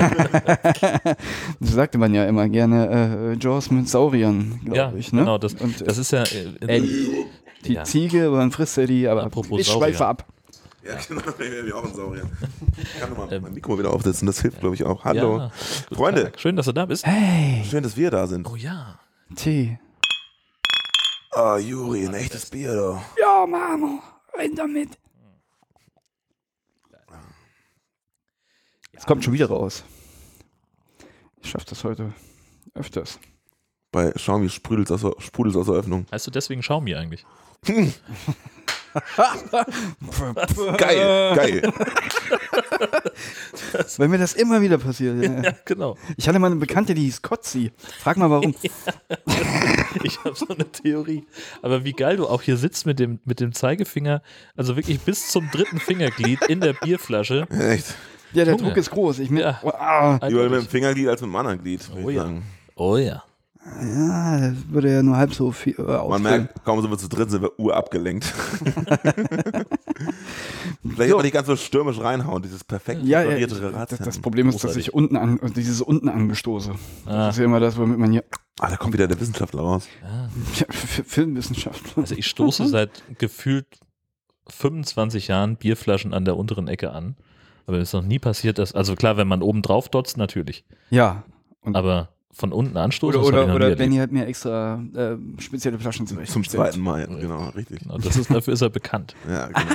Das sagte man ja immer gerne, äh, Jaws mit Sauriern, Ja, glaube ich. Ne? genau, das, Und, das ist ja, äh, Ellie. Die ja. Ziege, dann frisst er die, aber Apropos ich schweife Saurier. ab. Ja, genau, ich bin auch ein Saurier. Ich kann nochmal mein Mikro wieder aufsetzen, das hilft, glaube ich, auch. Hallo. Ja, guten Freunde. Tag. Schön, dass du da bist. Hey, Schön, dass wir da sind. Oh ja. Tee. Oh, Juri, ein echtes Bier, doch. Ja, Mama, rein damit. Es kommt schon wieder raus. Ich schaffe das heute öfters. Bei Xiaomi sprudelt aus, sprudelt aus der Öffnung. Heißt du deswegen Xiaomi eigentlich? Geil, geil. Weil mir das immer wieder passiert. Ja. Ja, genau. Ich hatte mal eine Bekannte, die hieß Kotzi. Frag mal warum. Ich habe so eine Theorie. Aber wie geil du auch hier sitzt mit dem, mit dem Zeigefinger, also wirklich bis zum dritten Fingerglied in der Bierflasche. Echt. Ja, der Junge. Druck ist groß. Ich mir, Ja. oh, ah, Lieber mit dem Fingerglied als mit dem anderen Glied. würde Oh ich ja. sagen. Oh ja. ja, das würde ja nur halb so viel äh, Man ausfüllen. merkt, kaum sind wir zu dritt, sind wir urabgelenkt. Vielleicht aber nicht ganz so stürmisch reinhauen, dieses perfekt Ja, ja, präparierte das, Ratio. das Problem ist, dass Großartig. ich unten an, dieses unten angestoße. Ah. Das ist ja immer das, womit man hier Ah, da kommt wieder der Wissenschaftler raus. ja, F- Filmwissenschaftler. Also ich stoße seit gefühlt fünfundzwanzig Jahren Bierflaschen an der unteren Ecke an. Aber es ist noch nie passiert, dass, also klar, wenn man oben drauf dotzt, natürlich. Ja. Und Aber von unten anstoßen, oder das hab ich oder, noch nie oder erlebt. Benny hat mir extra äh, spezielle Flaschen zurecht. Zum zweiten Mal, genau, richtig. Genau, das ist, dafür ist er bekannt. Ja, genau.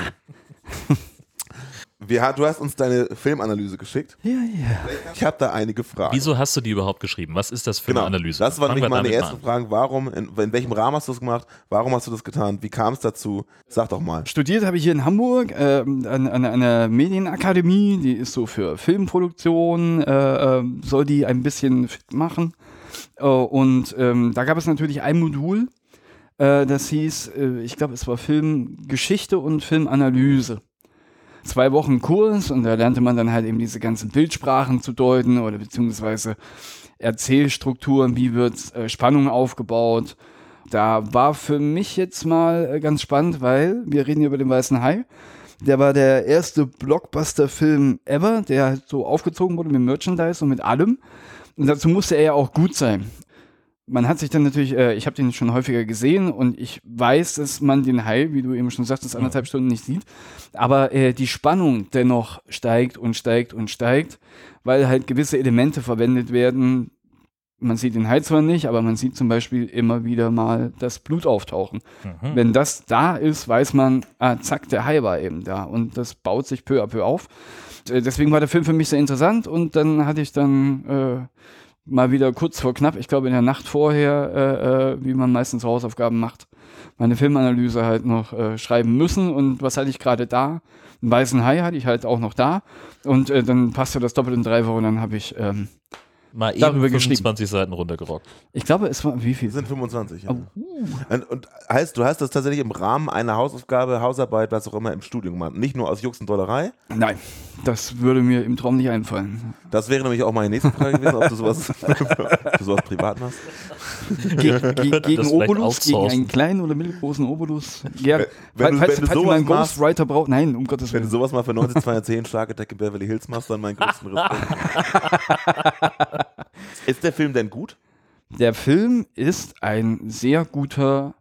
Wir, du hast uns deine Filmanalyse geschickt. Ja, ja. Ich habe da einige Fragen. Wieso hast du die überhaupt geschrieben? Was ist das für Genau, eine Analyse? das war Fangen nämlich wir meine damit erste mal an. Frage. Warum, in, in welchem Rahmen hast du das gemacht? Warum hast du das getan? Wie kam es dazu? Sag doch mal. Studiert habe ich hier in Hamburg äh, an, an einer Medienakademie, die ist so für Filmproduktion, äh, äh, soll die ein bisschen fit machen. Äh, und ähm, da gab es natürlich ein Modul, äh, das hieß, äh, ich glaube, es war Filmgeschichte und Filmanalyse. Zwei Wochen Kurs und da lernte man dann halt eben diese ganzen Bildsprachen zu deuten oder beziehungsweise Erzählstrukturen, wie wird äh, Spannung aufgebaut. Da war für mich jetzt mal äh, ganz spannend, weil wir reden hier über den Weißen Hai. Der war der erste Blockbuster-Film ever, der halt so aufgezogen wurde mit Merchandise und mit allem. Und dazu musste er ja auch gut sein. Man hat sich dann natürlich, äh, ich habe den schon häufiger gesehen und ich weiß, dass man den Hai, wie du eben schon sagtest, anderthalb Stunden nicht sieht. Aber äh, die Spannung dennoch steigt und steigt und steigt, weil halt gewisse Elemente verwendet werden, man sieht den Hai zwar nicht, aber man sieht zum Beispiel immer wieder mal das Blut auftauchen. Mhm. Wenn das da ist, weiß man, ah, zack, der Hai war eben da. Und das baut sich peu à peu auf. Deswegen war der Film für mich sehr interessant. Und dann hatte ich dann äh, mal wieder kurz vor knapp, ich glaube in der Nacht vorher, äh, äh, wie man meistens Hausaufgaben macht, meine Filmanalyse halt noch äh, schreiben müssen. Und was hatte ich gerade da? Einen weißen Hai hatte ich halt auch noch da. Und äh, dann passte das doppelt in drei Wochen. Und dann habe ich ähm, mal eben fünfundzwanzig Seiten runtergerockt. Ich glaube, es war, wie viel? Das sind fünfundzwanzig. Ja. Oh. Und, und heißt, du hast das tatsächlich im Rahmen einer Hausaufgabe, Hausarbeit, was auch immer, im Studium gemacht. Nicht nur aus Jux und Dollerei? Nein, das würde mir im Traum nicht einfallen. Das wäre nämlich auch meine nächste Frage gewesen, ob du sowas, ob du sowas privat machst. Ge ge gegen Obolus, gegen einen kleinen oder mittelgroßen Obolus. Ja, wenn, wenn falls, du, wenn falls du ihr einen machst, Ghostwriter braucht, nein, um Gottes Willen. Wenn du sowas mal für neunzehn Stark Attack in Beverly Hills machst, dann meinen größten Respekt. Ist der Film denn gut? Der Film ist ein sehr guter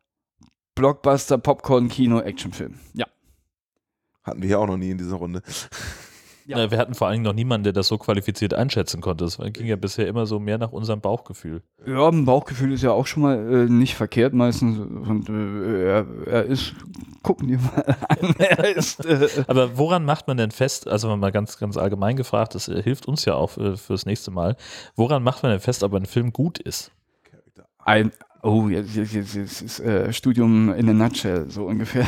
Blockbuster-Popcorn-Kino-Actionfilm. Ja. Hatten wir ja auch noch nie in dieser Runde. Ja. Ja, wir hatten vor allem noch niemanden, der das so qualifiziert einschätzen konnte. Es ging ja bisher immer so mehr nach unserem Bauchgefühl. Ja, ein Bauchgefühl ist ja auch schon mal äh, nicht verkehrt meistens. Und äh, er, er ist, gucken die mal an, er ist... Äh, Aber woran macht man denn fest, also mal ganz, ganz allgemein gefragt, das äh, hilft uns ja auch äh, fürs nächste Mal, woran macht man denn fest, ob ein Film gut ist? Ein... Oh, jetzt, jetzt, jetzt ist äh, Studium in a nutshell, so ungefähr.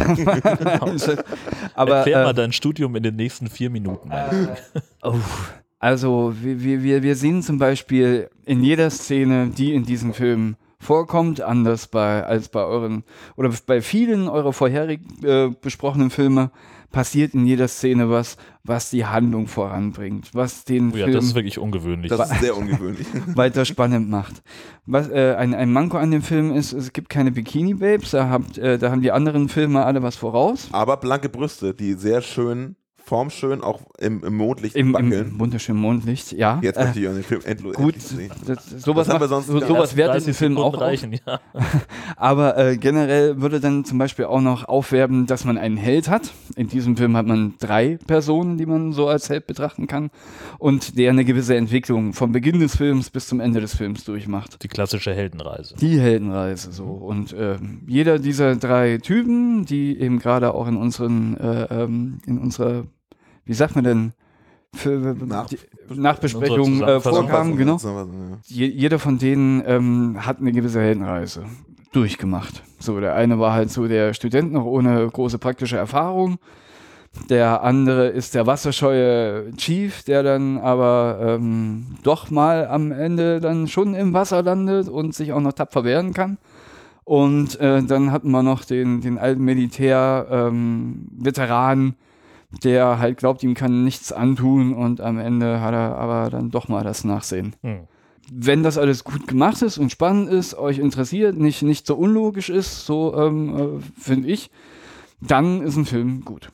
Aber, Erklär äh, mal dein Studium in den nächsten vier Minuten. Äh, oh, also wir, wir, wir sehen zum Beispiel in jeder Szene, die in diesem Film vorkommt, anders bei, als bei euren, oder bei vielen eurer vorherig äh, besprochenen Filme, passiert in jeder Szene was, was die Handlung voranbringt, was den oh ja, Film das ist wirklich ungewöhnlich. Das ist sehr ungewöhnlich. weiter spannend macht. Was äh, ein, ein Manko an dem Film ist, es gibt keine Bikini-Babes, da, habt, äh, da haben die anderen Filme alle was voraus. Aber blanke Brüste, die sehr schön, formschön, auch im, im Mondlicht Im, wackeln. Im wunderschönen Mondlicht, ja. Jetzt möchte ich an den Film endlos Gut, sehen. das, sowas, Das haben wir macht, sonst so, gar sowas wertet dreißig den Film auch Sekunden reichen, ja. Aber äh, generell würde dann zum Beispiel auch noch aufwerben, dass man einen Held hat. In diesem Film hat man drei Personen, die man so als Held betrachten kann und der eine gewisse Entwicklung vom Beginn des Films bis zum Ende des Films durchmacht. Die klassische Heldenreise. Die Heldenreise so. Und äh, jeder dieser drei Typen, die eben gerade auch in unseren äh, ähm, in unserer, wie sagt man denn, für Nach- die Nachbesprechung äh, vorkamen, genau. Je, jeder von denen ähm, hat eine gewisse Heldenreise durchgemacht. So, der eine war halt so der Student noch ohne große praktische Erfahrung. Der andere ist der wasserscheue Chief, der dann aber ähm, doch mal am Ende dann schon im Wasser landet und sich auch noch tapfer wehren kann. Und äh, dann hatten wir noch den, den alten Militär-Veteran, ähm, der halt glaubt, ihm kann nichts antun und am Ende hat er aber dann doch mal das Nachsehen. Hm. Wenn das alles gut gemacht ist und spannend ist, euch interessiert, nicht, nicht so unlogisch ist, so ähm, äh, finde ich, dann ist ein Film gut.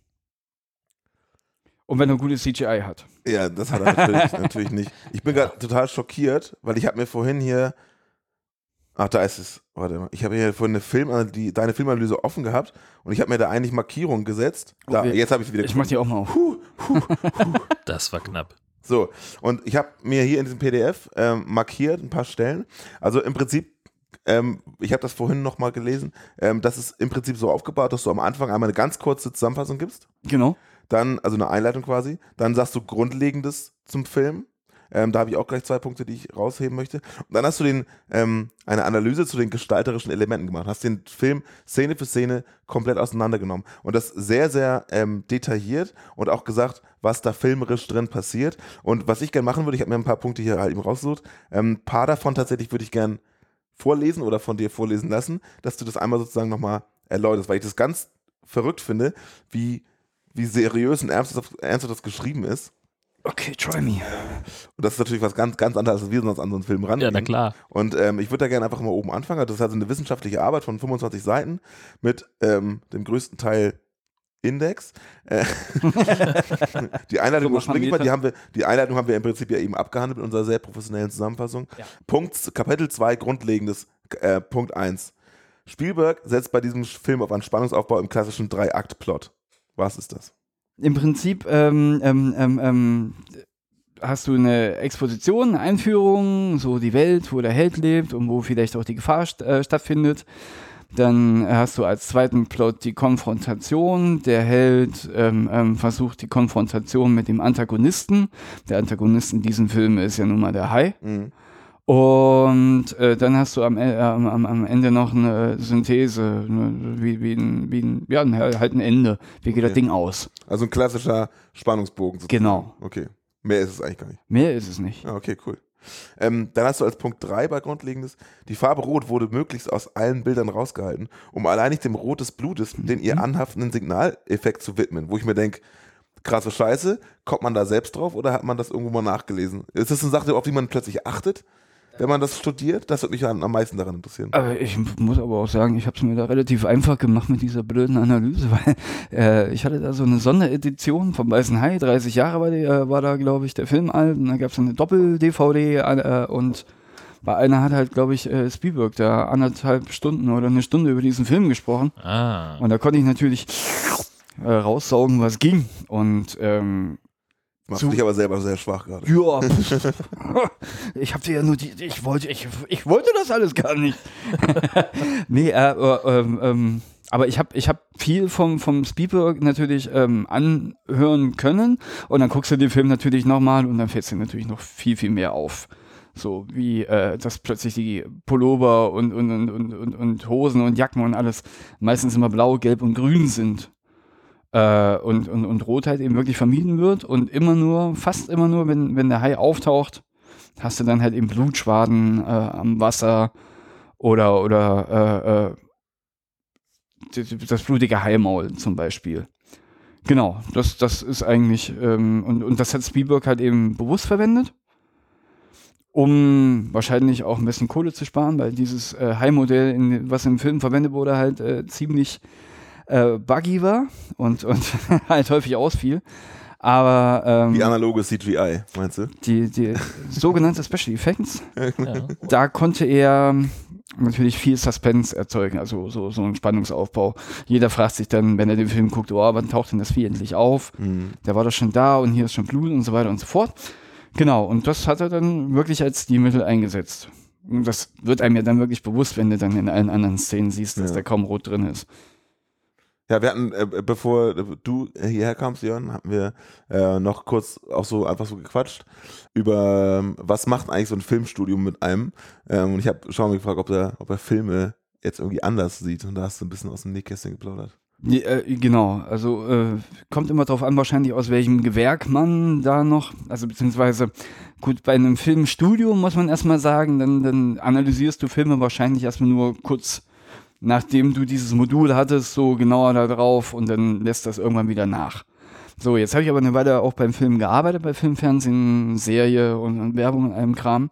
Und wenn er gutes C G I hat. Ja, das hat er natürlich, natürlich nicht. Ich bin gerade total schockiert, weil ich habe mir vorhin hier, ach, da ist es, warte mal, ich habe hier vorhin eine Film, die, deine Filmanalyse offen gehabt und ich habe mir da eigentlich Markierungen gesetzt. Da, Okay. Jetzt habe ich es wieder Ich mach die auch mal auf. Puh, puh, puh. Das war knapp. So, und ich habe mir hier in diesem P D F ähm, markiert ein paar Stellen. Also im Prinzip, ähm, ich habe das vorhin nochmal gelesen, ähm, das ist im Prinzip so aufgebaut, dass du am Anfang einmal eine ganz kurze Zusammenfassung gibst, Genau. dann, also eine Einleitung quasi, dann sagst du Grundlegendes zum Film. Ähm, da habe ich auch gleich zwei Punkte, die ich rausheben möchte. Und dann hast du den, ähm, eine Analyse zu den gestalterischen Elementen gemacht. Hast den Film Szene für Szene komplett auseinandergenommen. Und das sehr, sehr ähm, detailliert und auch gesagt, was da filmerisch drin passiert. Und was ich gerne machen würde, ich habe mir ein paar Punkte hier halt eben rausgesucht. Ähm, ein paar davon tatsächlich würde ich gerne vorlesen oder von dir vorlesen lassen, dass du das einmal sozusagen nochmal erläuterst, weil ich das ganz verrückt finde, wie, wie seriös und ernsthaft, ernsthaft das geschrieben ist. Okay, try me. Und das ist natürlich was ganz, ganz anderes, als wir sonst an so einen Film rangehen. Ja, na klar. Und ähm, ich würde da gerne einfach mal oben anfangen. Das ist also eine wissenschaftliche Arbeit von fünfundzwanzig Seiten mit ähm, dem größten Teil Index. Äh, die Einleitung So überspringe ich mal, machen wir die, haben wir, die Einleitung haben wir im Prinzip ja eben abgehandelt mit unserer sehr professionellen Zusammenfassung. Ja. Punkt, Kapitel zwei, Grundlegendes, äh, Punkt eins. Spielberg setzt bei diesem Film auf einen Spannungsaufbau im klassischen Drei-Akt-Plot. Was ist das? Im Prinzip ähm, ähm, ähm, ähm, hast du eine Exposition, eine Einführung, so die Welt, wo der Held lebt und wo vielleicht auch die Gefahr st- äh, stattfindet. Dann hast du als zweiten Plot die Konfrontation. Der Held ähm, ähm, versucht die Konfrontation mit dem Antagonisten. Der Antagonist in diesem Film ist ja nun mal der Hai. Mhm. Und äh, dann hast du am, äh, am, am Ende noch eine Synthese, ne, wie, wie, ein, wie ein, ja, halt ein Ende. Wie geht Okay. das Ding aus? Also ein klassischer Spannungsbogen. Sozusagen. Genau. Okay. Mehr ist es eigentlich gar nicht. Mehr ist es nicht. Ah, okay, cool. Ähm, dann hast du als Punkt drei bei Grundlegendes, die Farbe Rot wurde möglichst aus allen Bildern rausgehalten, um allein nicht dem Rot des Blutes den ihr anhaftenden Signaleffekt zu widmen, wo ich mir denke, krasse Scheiße, kommt man da selbst drauf oder hat man das irgendwo mal nachgelesen? Ist das eine Sache, auf die man plötzlich achtet, wenn man das studiert? Das würde mich am, am meisten daran interessieren. Aber ich muss aber auch sagen, ich habe es mir da relativ einfach gemacht mit dieser blöden Analyse, weil äh, ich hatte da so eine Sonderedition vom Weißen Hai, dreißig Jahre war, die, äh, war da, glaube ich, der Film alt, und da gab es eine Doppel-D V D äh, und bei einer hat halt, glaube ich, äh, Spielberg da anderthalb Stunden oder eine Stunde über diesen Film gesprochen. Ah. Und da konnte ich natürlich äh, raussaugen, was ging. Und ähm, Machst zu- dich aber selber sehr schwach gerade. ja, ich habe dir ja nur die, ich wollte, ich, ich wollte das alles gar nicht. nee, äh, äh, ähm, ähm, aber ich habe ich hab viel vom, vom Spielberg natürlich ähm, anhören können und dann guckst du den Film natürlich nochmal und dann fällt dir natürlich noch viel, viel mehr auf. So wie, äh, dass plötzlich die Pullover und, und, und, und, und, und Hosen und Jacken und alles meistens immer blau, gelb und grün sind. Äh, und, und, und Rot halt eben wirklich vermieden wird und immer nur, fast immer nur, wenn, wenn der Hai auftaucht, hast du dann halt eben Blutschwaden äh, am Wasser oder, oder äh, äh, das blutige Haimaul zum Beispiel. Genau, das, das ist eigentlich, ähm, und, und das hat Spielberg halt eben bewusst verwendet, um wahrscheinlich auch ein bisschen Kohle zu sparen, weil dieses äh, Hai-Modell, in, was im Film verwendet wurde, halt äh, ziemlich äh, buggy war und, und halt häufig ausfiel. Aber ähm, Die analoge C G I, meinst du? die, die sogenannte Special Effects, Ja. da konnte er natürlich viel Suspense erzeugen, also so, so ein Spannungsaufbau. Jeder fragt sich dann, wenn er den Film guckt, oh, wann taucht denn das Vieh endlich auf? Mhm. Der war doch schon da und hier ist schon Blut und so weiter und so fort. Genau, und das hat er dann wirklich als Stilmittel eingesetzt. Und das wird einem ja dann wirklich bewusst, wenn du dann in allen anderen Szenen siehst, dass Ja. da kaum Rot drin ist. Ja, wir hatten, äh, bevor du hierher kamst, Jörn, hatten wir äh, noch kurz auch so einfach so gequatscht über, ähm, was macht eigentlich so ein Filmstudium mit einem. Ähm, und ich habe schon mal gefragt, ob er, ob er Filme jetzt irgendwie anders sieht. Und da hast du ein bisschen aus dem Nähkästchen geplaudert. Ja, äh, genau, also äh, kommt immer drauf an, wahrscheinlich aus welchem Gewerk man da noch, also beziehungsweise, gut, bei einem Filmstudium muss man erstmal sagen, dann, dann analysierst du Filme wahrscheinlich erstmal nur kurz, nachdem du dieses Modul hattest, so genauer da drauf und dann lässt das irgendwann wieder nach. So, jetzt habe ich aber eine Weile auch beim Film gearbeitet, bei Film, Fernsehen, Serie und, und Werbung und allem Kram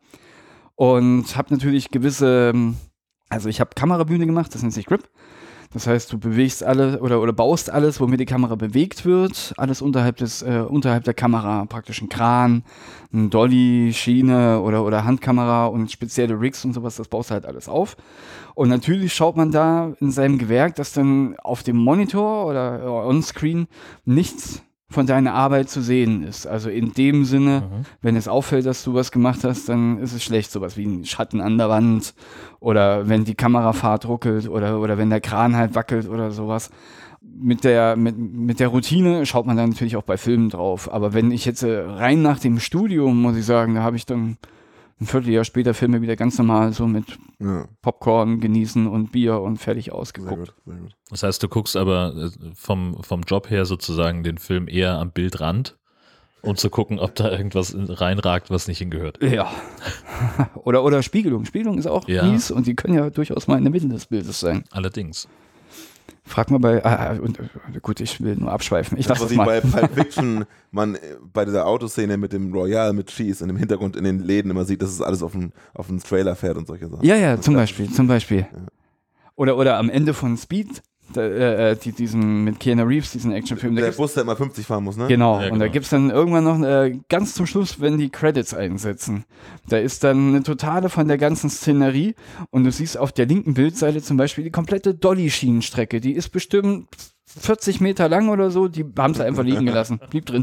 und habe natürlich gewisse, also ich habe Kamerabühne gemacht, das nennt sich Grip. Das heißt, du bewegst alle oder, oder baust alles, womit die Kamera bewegt wird, alles unterhalb des, äh, unterhalb der Kamera, praktisch ein Kran, ein Dolly, Schiene oder, oder Handkamera und spezielle Rigs und sowas, das baust du halt alles auf. Und natürlich schaut man da in seinem Gewerk, dass dann auf dem Monitor oder äh, on-screen nichts von deiner Arbeit zu sehen ist. Also in dem Sinne, Mhm. wenn es auffällt, dass du was gemacht hast, dann ist es schlecht. Sowas wie ein Schatten an der Wand oder wenn die Kamerafahrt ruckelt oder, oder wenn der Kran halt wackelt oder sowas. Mit der, mit, mit der Routine schaut man dann natürlich auch bei Filmen drauf. Aber wenn ich jetzt äh, rein nach dem Studium, muss ich sagen, da habe ich dann ein Vierteljahr später Filme wieder ganz normal so mit Ja, Popcorn genießen und Bier und fertig sehr ausgeguckt. gut, sehr gut. Das heißt, du guckst aber äh, vom, vom Job her sozusagen den Film eher am Bildrand, um zu gucken, ob da irgendwas reinragt, was nicht hingehört. Ja. oder, oder Spiegelung. Spiegelung ist auch Ja. mies und die können ja durchaus mal in der Mitte des Bildes sein. Allerdings. Frag mal bei, ah, und, äh, gut, ich will nur abschweifen. Ich Das, lasse was das ich mal. bei Pulp Fiction, man äh, bei dieser Autoszene mit dem Royal, mit Cheese und im Hintergrund in den Läden immer sieht, dass es alles auf dem auf dem Trailer fährt und solche Sachen. Ja, ja, Das zum ist- Beispiel, zum Beispiel. Oder, oder am Ende von Speed, da, äh, die, diesen mit Keanu Reeves, diesen Actionfilm. Da Der gibt's, Bus, der immer fünfzig fahren muss, ne? genau, Ja, und da genau. gibt es dann irgendwann noch äh, ganz zum Schluss, wenn die Credits einsetzen. Da ist dann eine totale von der ganzen Szenerie und du siehst auf der linken Bildseite zum Beispiel die komplette Dolly-Schienenstrecke. Die ist bestimmt vierzig Meter lang oder so, die haben es einfach liegen gelassen. Blieb drin.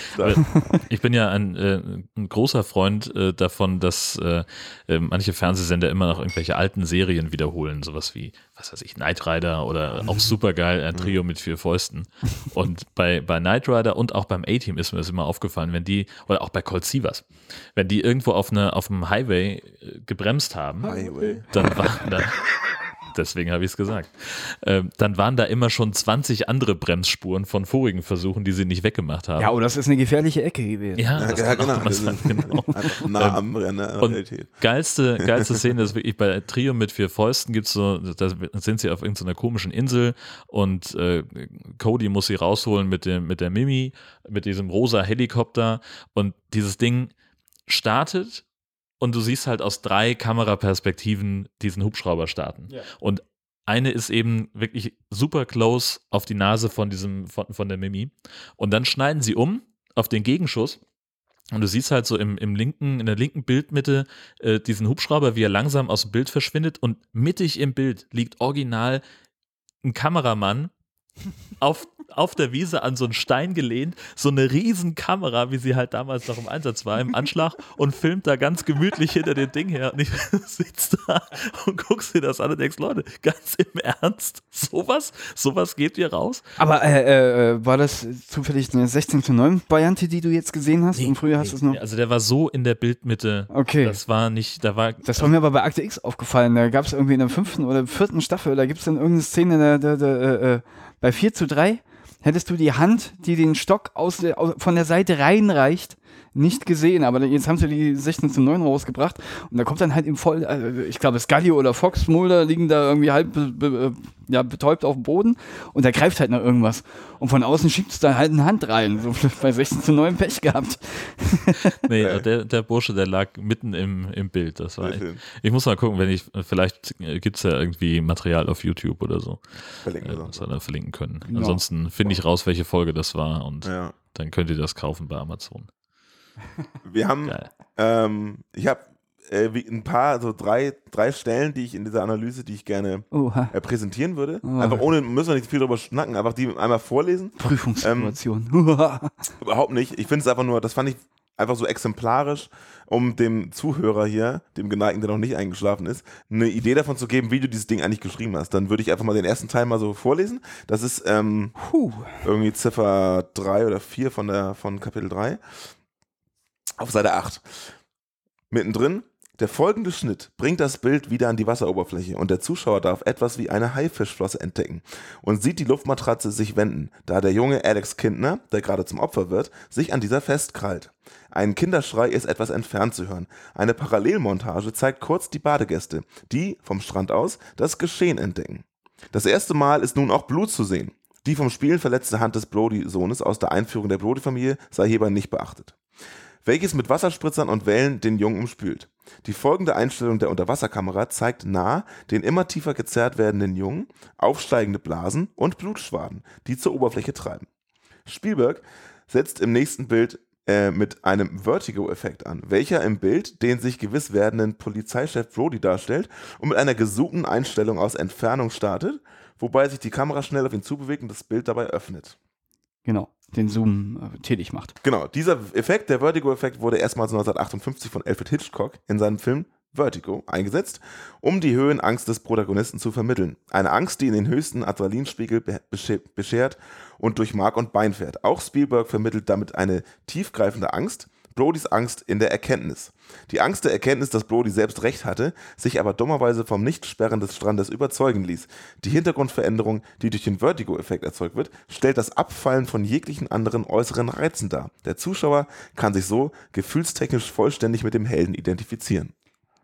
Ich bin ja ein, äh, ein großer Freund äh, davon, dass äh, äh, manche Fernsehsender immer noch irgendwelche alten Serien wiederholen, sowas wie, was weiß ich, Knight Rider oder auch supergeil, ein Trio mit vier Fäusten. Und bei, bei Knight Rider und auch beim A-Team ist mir das immer aufgefallen, wenn die, oder auch bei Colt Sievers, wenn die irgendwo auf, eine, auf einem Highway äh, gebremst haben, Highway. dann war dann deswegen habe ich es gesagt. Ähm, dann waren da immer schon zwanzig andere Bremsspuren von vorigen Versuchen, die sie nicht weggemacht haben. Ja, oh, das ist eine gefährliche Ecke gewesen. Ja, Ja, das ja, kann genau. auch was sein, genau. Einfach nah am an der Und Realität. geilste, geilste Szene ist wirklich bei Trio mit vier Fäusten gibt's so, da sind sie auf irgendeiner komischen Insel und äh, Cody muss sie rausholen mit dem, mit der Mimi, mit diesem rosa Helikopter und dieses Ding startet und du siehst halt aus drei Kameraperspektiven diesen Hubschrauber starten. Ja. Und eine ist eben wirklich super close auf die Nase von diesem, von, von der Mimi. Und dann schneiden sie um auf den Gegenschuss. Und du siehst halt so im, im linken, in der linken Bildmitte äh, diesen Hubschrauber, wie er langsam aus dem Bild verschwindet. Und mittig im Bild liegt original ein Kameramann auf, auf der Wiese an so einen Stein gelehnt, so eine riesen Kamera, wie sie halt damals noch im Einsatz war, im Anschlag und filmt da ganz gemütlich hinter dem Ding her. Und ich sitze da und guckst dir das an und denkst, Leute, ganz im Ernst, sowas, sowas geht hier raus? Aber äh, äh, war das zufällig eine sechzehn zu neun Variante, die du jetzt gesehen hast? Nee, und früher nee, hast du es noch? Also der war so in der Bildmitte, okay. Das war nicht, da war... Das war mir aber bei Akte X aufgefallen, da gab es irgendwie in der fünften oder vierten Staffel, da gibt es dann irgendeine Szene, da, da, da, äh, bei vier zu drei hättest du die Hand, die den Stock aus der, aus, von der Seite reinreicht, nicht gesehen, aber jetzt haben sie die sechzehn zu neun rausgebracht und da kommt dann halt im Voll, also ich glaube Scully oder Fox Mulder liegen da irgendwie halb be, be, ja, betäubt auf dem Boden und da greift halt noch irgendwas und von außen schiebt es dann halt eine Hand rein, so bei sechzehn zu neun Pech gehabt. Nee, der, der Bursche, der lag mitten im, im Bild, das war echt, ich muss mal gucken, wenn ich, vielleicht gibt es ja irgendwie Material auf YouTube oder so, Verlinken äh, was wir da verlinken können. Genau. Ansonsten finde ich raus, welche Folge das war und Ja. dann könnt ihr das kaufen bei Amazon. Wir haben, ähm, ich habe äh, wie ein paar, so drei, drei Stellen, die ich in dieser Analyse, die ich gerne äh, präsentieren würde. Oh. Einfach ohne, müssen wir nicht viel drüber schnacken, einfach die einmal vorlesen. Prüfungssituation. Ähm, überhaupt nicht. Ich finde es einfach nur, das fand ich einfach so exemplarisch, um dem Zuhörer hier, dem Geneigten, der noch nicht eingeschlafen ist, eine Idee davon zu geben, wie du dieses Ding eigentlich geschrieben hast. Dann würde ich einfach mal den ersten Teil mal so vorlesen. Das ist ähm, irgendwie Ziffer drei oder vier von, der, von Kapitel drei. Auf Seite acht. Mittendrin, der folgende Schnitt bringt das Bild wieder an die Wasseroberfläche und der Zuschauer darf etwas wie eine Haifischflosse entdecken und sieht die Luftmatratze sich wenden, da der junge Alex Kindner, der gerade zum Opfer wird, sich an dieser festkrallt. Ein Kinderschrei ist etwas entfernt zu hören. Eine Parallelmontage zeigt kurz die Badegäste, die, vom Strand aus, das Geschehen entdecken. Das erste Mal ist nun auch Blut zu sehen. Die vom Spielen verletzte Hand des Brody-Sohnes aus der Einführung der Brody-Familie sei hierbei nicht beachtet, welches mit Wasserspritzern und Wellen den Jungen umspült. Die folgende Einstellung der Unterwasserkamera zeigt nah den immer tiefer gezerrt werdenden Jungen, aufsteigende Blasen und Blutschwaden, die zur Oberfläche treiben. Spielberg setzt im nächsten Bild äh, mit einem Vertigo-Effekt an, welcher im Bild den sich gewiss werdenden Polizeichef Brody darstellt und mit einer gezoomten Einstellung aus Entfernung startet, wobei sich die Kamera schnell auf ihn zubewegt und das Bild dabei öffnet. Genau, den Zoom äh, tätig macht. Genau, dieser Effekt, der Vertigo-Effekt, wurde erstmals neunzehnhundertachtundfünfzig von Alfred Hitchcock in seinem Film Vertigo eingesetzt, um die Höhenangst des Protagonisten zu vermitteln. Eine Angst, die in den höchsten Adrenalinspiegel beschert und durch Mark und Bein fährt. Auch Spielberg vermittelt damit eine tiefgreifende Angst, Brodys Angst in der Erkenntnis. Die Angst der Erkenntnis, dass Brody selbst recht hatte, sich aber dummerweise vom Nichtsperren des Strandes überzeugen ließ. Die Hintergrundveränderung, die durch den Vertigo-Effekt erzeugt wird, stellt das Abfallen von jeglichen anderen äußeren Reizen dar. Der Zuschauer kann sich so gefühlstechnisch vollständig mit dem Helden identifizieren.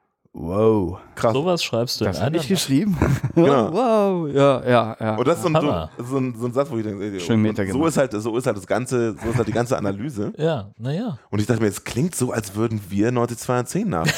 Wow. Krass. Sowas schreibst du Das in habe einer ich geschrieben. Genau. Wow. Ja, ja, ja. Und das ist so ein, Hammer. so, so, ein, so ein Satz, wo ich denke, ey, Schön Meter so gemacht. ist halt, so ist halt das ganze, so ist halt die ganze Analyse. Ja, naja. Und ich dachte mir, es klingt so, als würden wir neunzehn nach.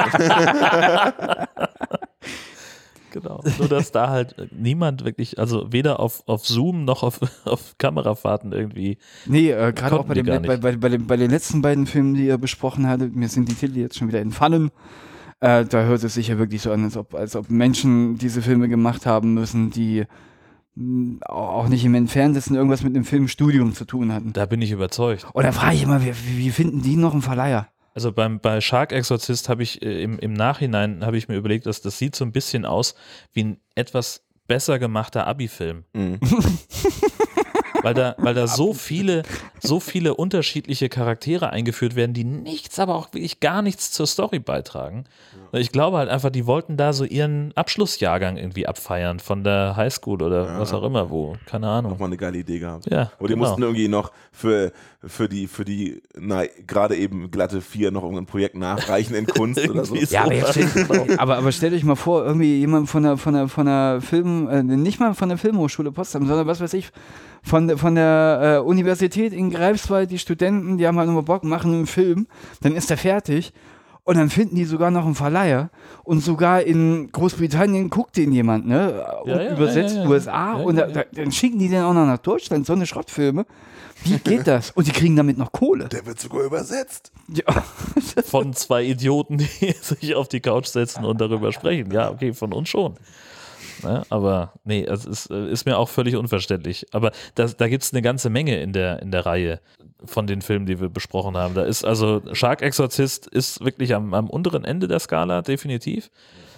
Genau. Nur, dass da halt niemand wirklich, also weder auf, auf Zoom noch auf, auf Kamerafahrten irgendwie. Nee, äh, gerade auch bei, Konnten die dem, gar bei, nicht. bei, bei, den, bei den letzten beiden Filmen, die ihr besprochen hattet, mir sind die Titel jetzt schon wieder entfallen. Äh, da hört es sich ja wirklich so an, als ob, als ob Menschen diese Filme gemacht haben müssen, die auch nicht im Entferntesten irgendwas mit einem Filmstudium zu tun hatten. Da bin ich überzeugt. Und da frage ich immer, wie, wie finden die noch einen Verleiher? Also beim, bei Shark Exorcist habe ich äh, im, im Nachhinein habe ich mir überlegt, dass das sieht so ein bisschen aus wie ein etwas besser gemachter Abi-Film. Mhm. Weil da, weil da so viele, so viele unterschiedliche Charaktere eingeführt werden, die nichts, aber auch wirklich gar nichts zur Story beitragen. Ja. Ich glaube halt einfach, die wollten da so ihren Abschlussjahrgang irgendwie abfeiern von der Highschool oder ja. was auch immer wo. Keine Ahnung. Nochmal eine geile Idee gehabt. Ja, und die genau. mussten irgendwie noch für, für die, für die na, gerade eben glatte vier noch irgendein Projekt nachreichen in Kunst oder so. Ja, aber, jetzt stell, aber, aber stellt euch mal vor, irgendwie jemand von der, von der, von der Film, äh, nicht mal von der Filmhochschule Potsdam, sondern was weiß ich, von, von der äh, Universität in Greifswald, die Studenten, die haben halt nochmal Bock, machen einen Film, dann ist der fertig und dann finden die sogar noch einen Verleiher und sogar in Großbritannien guckt den jemand, ne, und ja, ja, übersetzt ja, ja, ja. U S A ja, und ja, da, ja. dann schicken die den auch noch nach Deutschland, so eine Schrottfilme. Wie geht das? Und die kriegen damit noch Kohle. Der wird sogar übersetzt. Ja. Von zwei Idioten, die sich auf die Couch setzen und darüber sprechen. Ja, okay, von uns schon. Ne, aber nee, es ist, ist mir auch völlig unverständlich. Aber das, da gibt es eine ganze Menge in der, in der Reihe von den Filmen, die wir besprochen haben. Da ist also Shark Exorcist ist wirklich am, am unteren Ende der Skala, definitiv.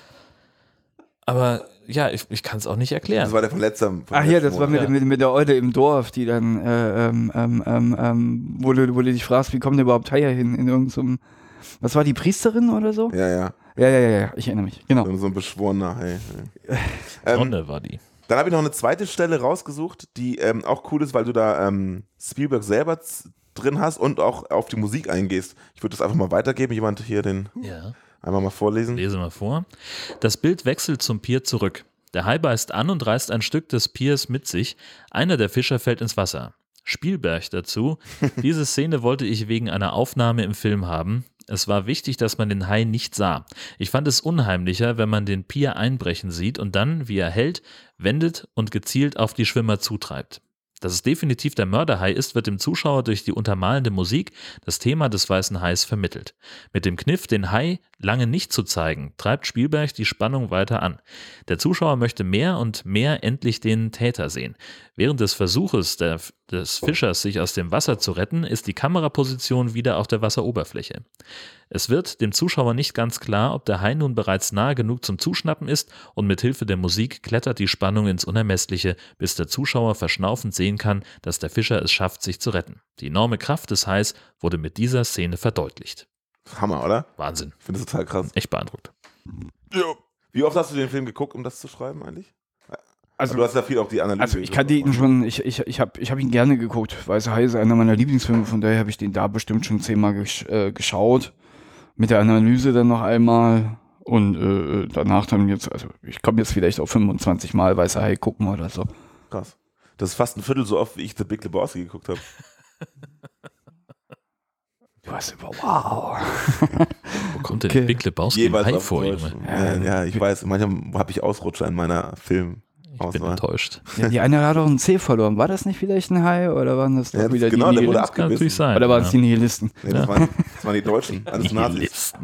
Aber ja, ich, ich kann es auch nicht erklären. Das war der von letztem. Ach ja, das war mit, ja. mit, mit der Eule im Dorf, die dann, äh, ähm, ähm, ähm, wo, du, wo du dich fragst, wie kommt denn überhaupt Haier hin in irgendeinem, was war die Priesterin oder so? Ja, ja. Ja, ja, ja, ja, ich erinnere mich, genau. So ein beschworener Hai. Sonne ähm, war die. Dann habe ich noch eine zweite Stelle rausgesucht, die ähm, auch cool ist, weil du da ähm, Spielberg selber z- drin hast und auch auf die Musik eingehst. Ich würde das einfach mal weitergeben. Jemand hier den ja. einmal mal vorlesen. Lese mal vor. Das Bild wechselt zum Pier zurück. Der Hai beißt an und reißt ein Stück des Piers mit sich. Einer der Fischer fällt ins Wasser. Spielberg dazu. Diese Szene wollte ich wegen einer Aufnahme im Film haben. Es war wichtig, dass man den Hai nicht sah. Ich fand es unheimlicher, wenn man den Pier einbrechen sieht und dann, wie er hält, wendet und gezielt auf die Schwimmer zutreibt. Dass es definitiv der Mörderhai ist, wird dem Zuschauer durch die untermalende Musik das Thema des weißen Hais vermittelt. Mit dem Kniff, den Hai lange nicht zu zeigen, treibt Spielberg die Spannung weiter an. Der Zuschauer möchte mehr und mehr endlich den Täter sehen. Während des Versuches der, des Fischers, sich aus dem Wasser zu retten, ist die Kameraposition wieder auf der Wasseroberfläche. Es wird dem Zuschauer nicht ganz klar, ob der Hai nun bereits nahe genug zum Zuschnappen ist und mit Hilfe der Musik klettert die Spannung ins Unermessliche, bis der Zuschauer verschnaufend sehen kann, dass der Fischer es schafft, sich zu retten. Die enorme Kraft des Hais wurde mit dieser Szene verdeutlicht. Hammer, oder? Wahnsinn. Ich finde das total krass. Echt beeindruckt. Ja. Wie oft hast du den Film geguckt, um das zu schreiben eigentlich? Also, du hast ja viel auch die Analyse. Also ich kannte ihn schon, ich, ich, ich habe ich hab ihn gerne geguckt. Weißer Hai ist einer meiner Lieblingsfilme, von daher habe ich den da bestimmt schon zehnmal gesch- äh, geschaut. Mit der Analyse dann noch einmal und äh, danach dann jetzt, also ich komme jetzt vielleicht auf fünfundzwanzig Mal Weißer Hai gucken oder so. Krass. Das ist fast ein Viertel so oft, wie ich The Big Lebowski geguckt habe. Du hast über, wow. Wo kommt denn Big Lebowski im Hai vor, Junge? Ja, ja, ich weiß, manchmal habe ich Ausrutscher in meiner Film. Ich bin enttäuscht. Ja, die eine hat auch einen C verloren. War das nicht vielleicht ein Hai oder waren das doch ja, das wieder genau, die der wurde Nihilisten? abgebissen. Kann sein, oder waren es ja. die Nihilisten? Nee, das, ja. waren, das waren die Deutschen, alles Nazis.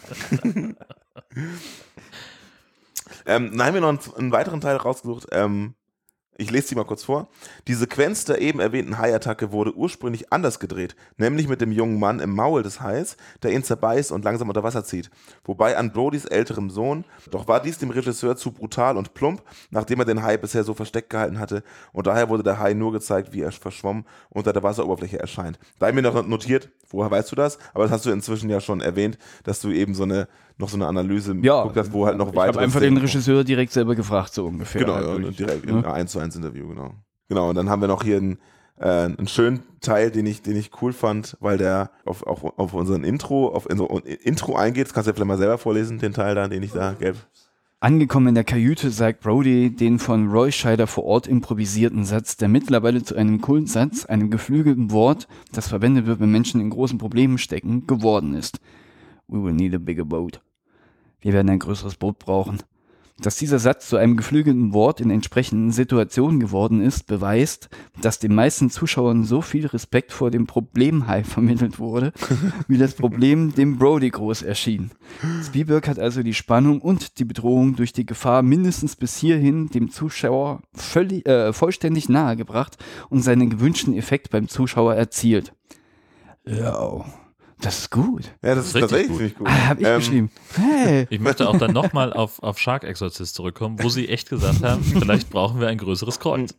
ähm, dann haben wir noch einen, einen weiteren Teil rausgesucht. Ähm, Ich lese sie mal kurz vor. Die Sequenz der eben erwähnten Haiattacke wurde ursprünglich anders gedreht, nämlich mit dem jungen Mann im Maul des Hais, der ihn zerbeißt und langsam unter Wasser zieht. Wobei an Brodys älterem Sohn, doch war dies dem Regisseur zu brutal und plump, nachdem er den Hai bisher so versteckt gehalten hatte, und daher wurde der Hai nur gezeigt, wie er verschwommen unter der Wasseroberfläche erscheint. Da habe ich mir noch notiert, woher weißt du das? Aber das hast du inzwischen ja schon erwähnt, dass du eben so eine noch so eine Analyse ja, geguckt hast, wo halt noch ich weitere... Ich habe einfach Szenen den Regisseur direkt selber gefragt, so ungefähr. Genau, halt ja, direkt ja. in einem eins zu eins Interview, genau. Genau, und dann haben wir noch hier einen, äh, einen schönen Teil, den ich, den ich cool fand, weil der auf, auf, auf unseren Intro, auf unser Intro eingeht. Das kannst du ja vielleicht mal selber vorlesen, den Teil da, den ich da gebe. Angekommen in der Kajüte sagt Brody den von Roy Scheider vor Ort improvisierten Satz, der mittlerweile zu einem Kultsatz, einem geflügelten Wort, das verwendet wird, wenn Menschen in großen Problemen stecken, geworden ist. We will need a bigger boat. Wir werden ein größeres Boot brauchen. Dass dieser Satz zu einem geflügelten Wort in entsprechenden Situationen geworden ist, beweist, dass den meisten Zuschauern so viel Respekt vor dem Problemhai vermittelt wurde, wie das Problem dem Brody groß erschien. Spielberg hat also die Spannung und die Bedrohung durch die Gefahr mindestens bis hierhin dem Zuschauer völlig, äh, vollständig nahegebracht und seinen gewünschten Effekt beim Zuschauer erzielt. Ja, das ist gut. Ja, das ist, Richtig tatsächlich gut. ziemlich gut. Ah, hab ich Ähm, geschrieben. Hey. Ich möchte auch dann nochmal auf, auf Shark Exorcist zurückkommen, wo sie echt gesagt haben, vielleicht brauchen wir ein größeres Kreuz.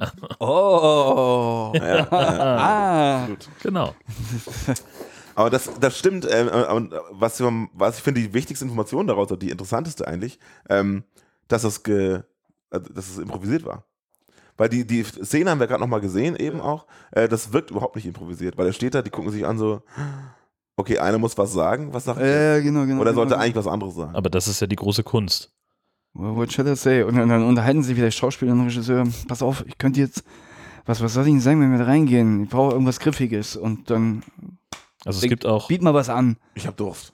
Oh. Ja, Ah. gut. Genau. Aber das, das stimmt. Ähm, und was, was ich finde, die wichtigste Information daraus, oder die interessanteste eigentlich, ähm, dass es, ge, also, dass es improvisiert war. Weil die, die Szene haben wir gerade nochmal gesehen, eben auch. Äh, das wirkt überhaupt nicht improvisiert, weil er steht da, die gucken sich an so, okay, einer muss was sagen, was sagt er? Äh, genau, genau. Oder er sollte genau. eigentlich was anderes sagen. Aber das ist ja die große Kunst. Well, what shall I say? Und dann, dann unterhalten sich wieder Schauspieler und Regisseur. Pass auf, ich könnte jetzt, was, was soll ich denn sagen, wenn wir da reingehen? Ich brauche irgendwas Griffiges. Und dann Also es denk, gibt auch, biet mal was an. Ich hab Durst.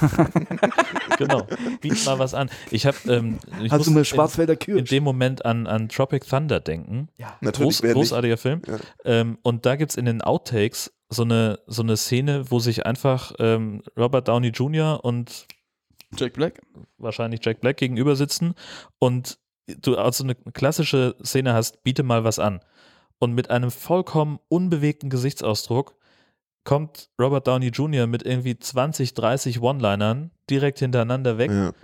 genau, biet mal was an. Ich habe, ähm, ich Hast du muss mal in, Schwarzwälder in Kirsch? dem Moment an, an Tropic Thunder denken. Natürlich, Groß, wer nicht? großartiger Film. Ja. Ähm, und da gibt es in den Outtakes so eine, so eine Szene, wo sich einfach ähm, Robert Downey Junior und Jack Black? wahrscheinlich Jack Black gegenüber sitzen und du also eine klassische Szene hast, biete mal was an. Und mit einem vollkommen unbewegten Gesichtsausdruck kommt Robert Downey Junior mit irgendwie zwanzig, dreißig One-Linern direkt hintereinander weg Ja.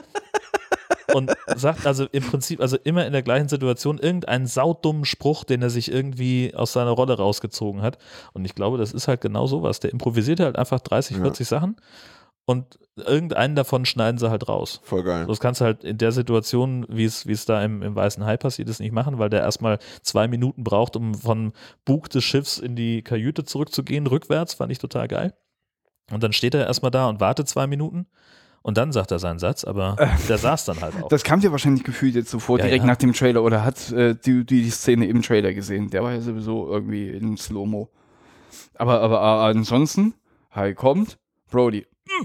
und sagt also im Prinzip, also immer in der gleichen Situation irgendeinen saudummen Spruch, den er sich irgendwie aus seiner Rolle rausgezogen hat. Und ich glaube, das ist halt genau sowas. Der improvisiert halt einfach dreißig, Ja. vierzig Sachen und irgendeinen davon schneiden sie halt raus. Voll geil. Das kannst du halt in der Situation, wie es wie es da im, im Weißen Hai passiert ist, nicht machen, weil der erstmal zwei Minuten braucht, um von Bug des Schiffs in die Kajüte zurückzugehen, rückwärts, fand ich total geil. Und dann steht er erstmal da und wartet zwei Minuten und dann sagt er seinen Satz, aber der saß dann halt auch. Das kam dir wahrscheinlich gefühlt jetzt sofort Ja, direkt ja. nach dem Trailer oder hat äh, die, die die Szene im Trailer gesehen. Der war ja sowieso irgendwie in Slow-Mo. Aber, aber äh, ansonsten, Hai kommt, Brody. mm,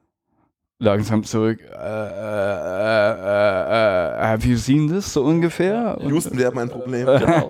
Langsam zurück. Äh, äh, äh, äh, have you seen this? So ungefähr. Und, Houston, wir haben ein Problem. Genau.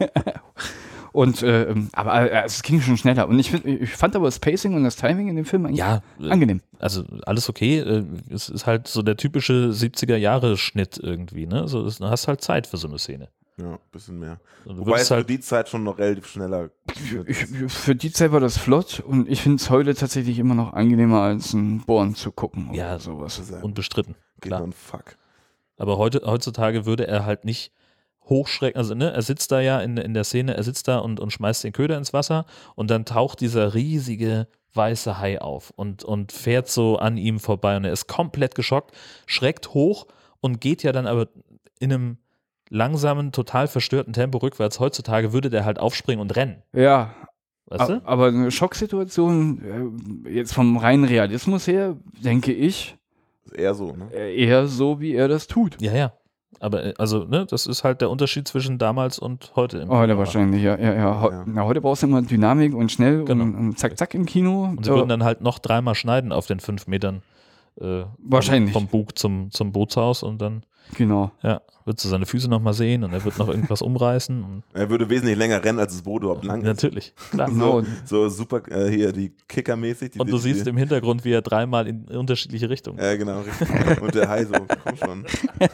und äh, aber äh, es ging schon schneller. Und ich, find, ich fand aber das Pacing und das Timing in dem Film eigentlich Ja, angenehm. also alles okay. äh, Es ist halt so der typische siebziger-Jahre-Schnitt irgendwie, ne? So, du hast halt Zeit für so eine Szene. Ja, ein bisschen mehr. Und du Wobei es würdest für halt, die Zeit schon noch relativ schneller Ich, für die Zeit war das flott und ich finde es heute tatsächlich immer noch angenehmer als ein Born zu gucken oder Ja, sowas. unbestritten, Klar. klar. Und fuck. Aber heute, heutzutage würde er halt nicht hochschrecken, also ne, er sitzt da ja in, in der Szene, er sitzt da und, und schmeißt den Köder ins Wasser und dann taucht dieser riesige weiße Hai auf und, und fährt so an ihm vorbei und er ist komplett geschockt, schreckt hoch und geht ja dann aber in einem langsamen, total verstörten Tempo rückwärts. Heutzutage würde der halt aufspringen und rennen. Ja, Weißt du? a- aber eine Schocksituation, äh, jetzt vom reinen Realismus her, denke ich, Ist eher so, ne? äh, eher so, wie er das tut. Ja, ja. Aber äh, also, ne, das ist halt der Unterschied zwischen damals und heute. Im Heute Kino. wahrscheinlich, ja. ja, ja. Heu- Ja. Na, heute brauchst du immer Dynamik und schnell Genau. und, und zack, zack im Kino. Und sie Ja, würden dann halt noch dreimal schneiden auf den fünf Metern. Äh, Wahrscheinlich. Vom Bug zum, zum Bootshaus und dann, genau. ja, würdest du seine Füße nochmal sehen und er wird noch irgendwas umreißen. Und Er würde wesentlich länger rennen, als das Boot überhaupt lang ist. natürlich, klar. Genau. So, so super, äh, hier die Kicker-mäßig. Die, Und du die, siehst die, im Hintergrund, wie er dreimal in unterschiedliche Richtungen. Ja, genau, richtig. Und der Hai so, komm schon.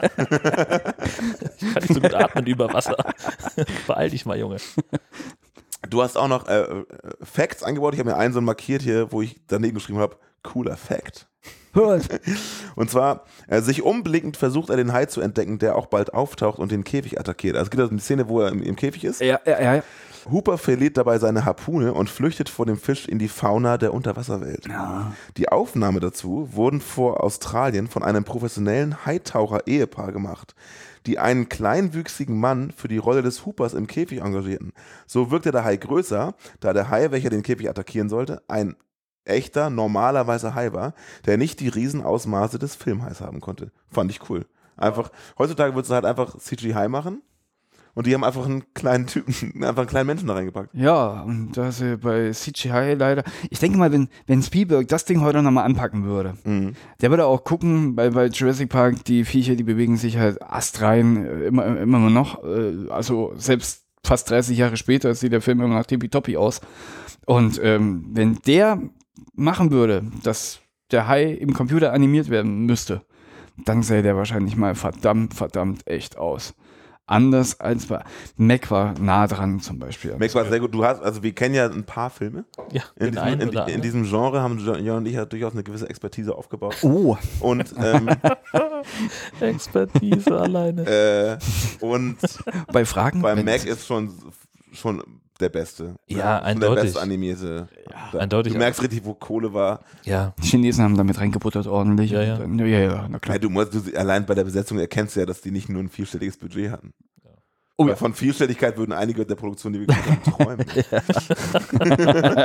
Ich kann nicht so gut atmen über Wasser. Beeil dich mal, Junge. Du hast auch noch äh, äh, Facts eingebaut. Ich habe mir einen so markiert hier, wo ich daneben geschrieben habe, cooler Fact. Und zwar, äh, sich umblickend versucht er den Hai zu entdecken, der auch bald auftaucht und den Käfig attackiert. Also es gibt also eine Szene, wo er im, im Käfig ist. Ja, ja, ja. Hooper verliert dabei seine Harpune und flüchtet vor dem Fisch in die Fauna der Unterwasserwelt. Ja. Die Aufnahme dazu wurden vor Australien von einem professionellen Haitaucher-Ehepaar gemacht, die einen kleinwüchsigen Mann für die Rolle des Hoopers im Käfig engagierten. So wirkte der Hai größer, da der Hai, welcher den Käfig attackieren sollte, ein echter, normalerweise Hai war, der nicht die Riesenausmaße des Filmhais haben konnte. Fand ich cool. Einfach, heutzutage würdest du halt einfach C G I machen und die haben einfach einen kleinen Typen, einfach einen kleinen Menschen da reingepackt. Ja, und da ist ja bei C G I leider. Ich denke mal, wenn, wenn Spielberg das Ding heute nochmal anpacken würde, Mhm. der würde auch gucken, bei, bei Jurassic Park, die Viecher, die bewegen sich halt astrein, äh, immer, immer noch. Äh, also selbst fast dreißig Jahre später sieht der Film immer noch tippitoppi aus. Und ähm, wenn der machen würde, dass der Hai im Computer animiert werden müsste, dann sähe der wahrscheinlich mal verdammt, verdammt echt aus. Anders als bei Mac war nah dran zum Beispiel. Max war sehr gut. Du hast, also wir kennen ja ein paar Filme. Ja, In den diesem, einen in, oder in anderen. diesem Genre haben Jon und ich ja durchaus eine gewisse Expertise aufgebaut. Oh, Und, ähm, Expertise alleine. äh, und bei Fragen? bei wenn- Mac ist schon, schon der Beste. Ja, Schon eindeutig. Der beste animierte. Da- eindeutig. Du merkst richtig, wo Kohle war. Ja, Die Chinesen haben damit reingebuttert ordentlich. Ja, ja. Und dann, ja, ja, na klar. Ja, du musst, du, allein bei der Besetzung erkennst du ja, dass die nicht nur ein vierstelliges Budget hatten. Oh Weil ja. von Vierstelligkeit würden einige der Produktionen, die wir gemacht haben, träumen.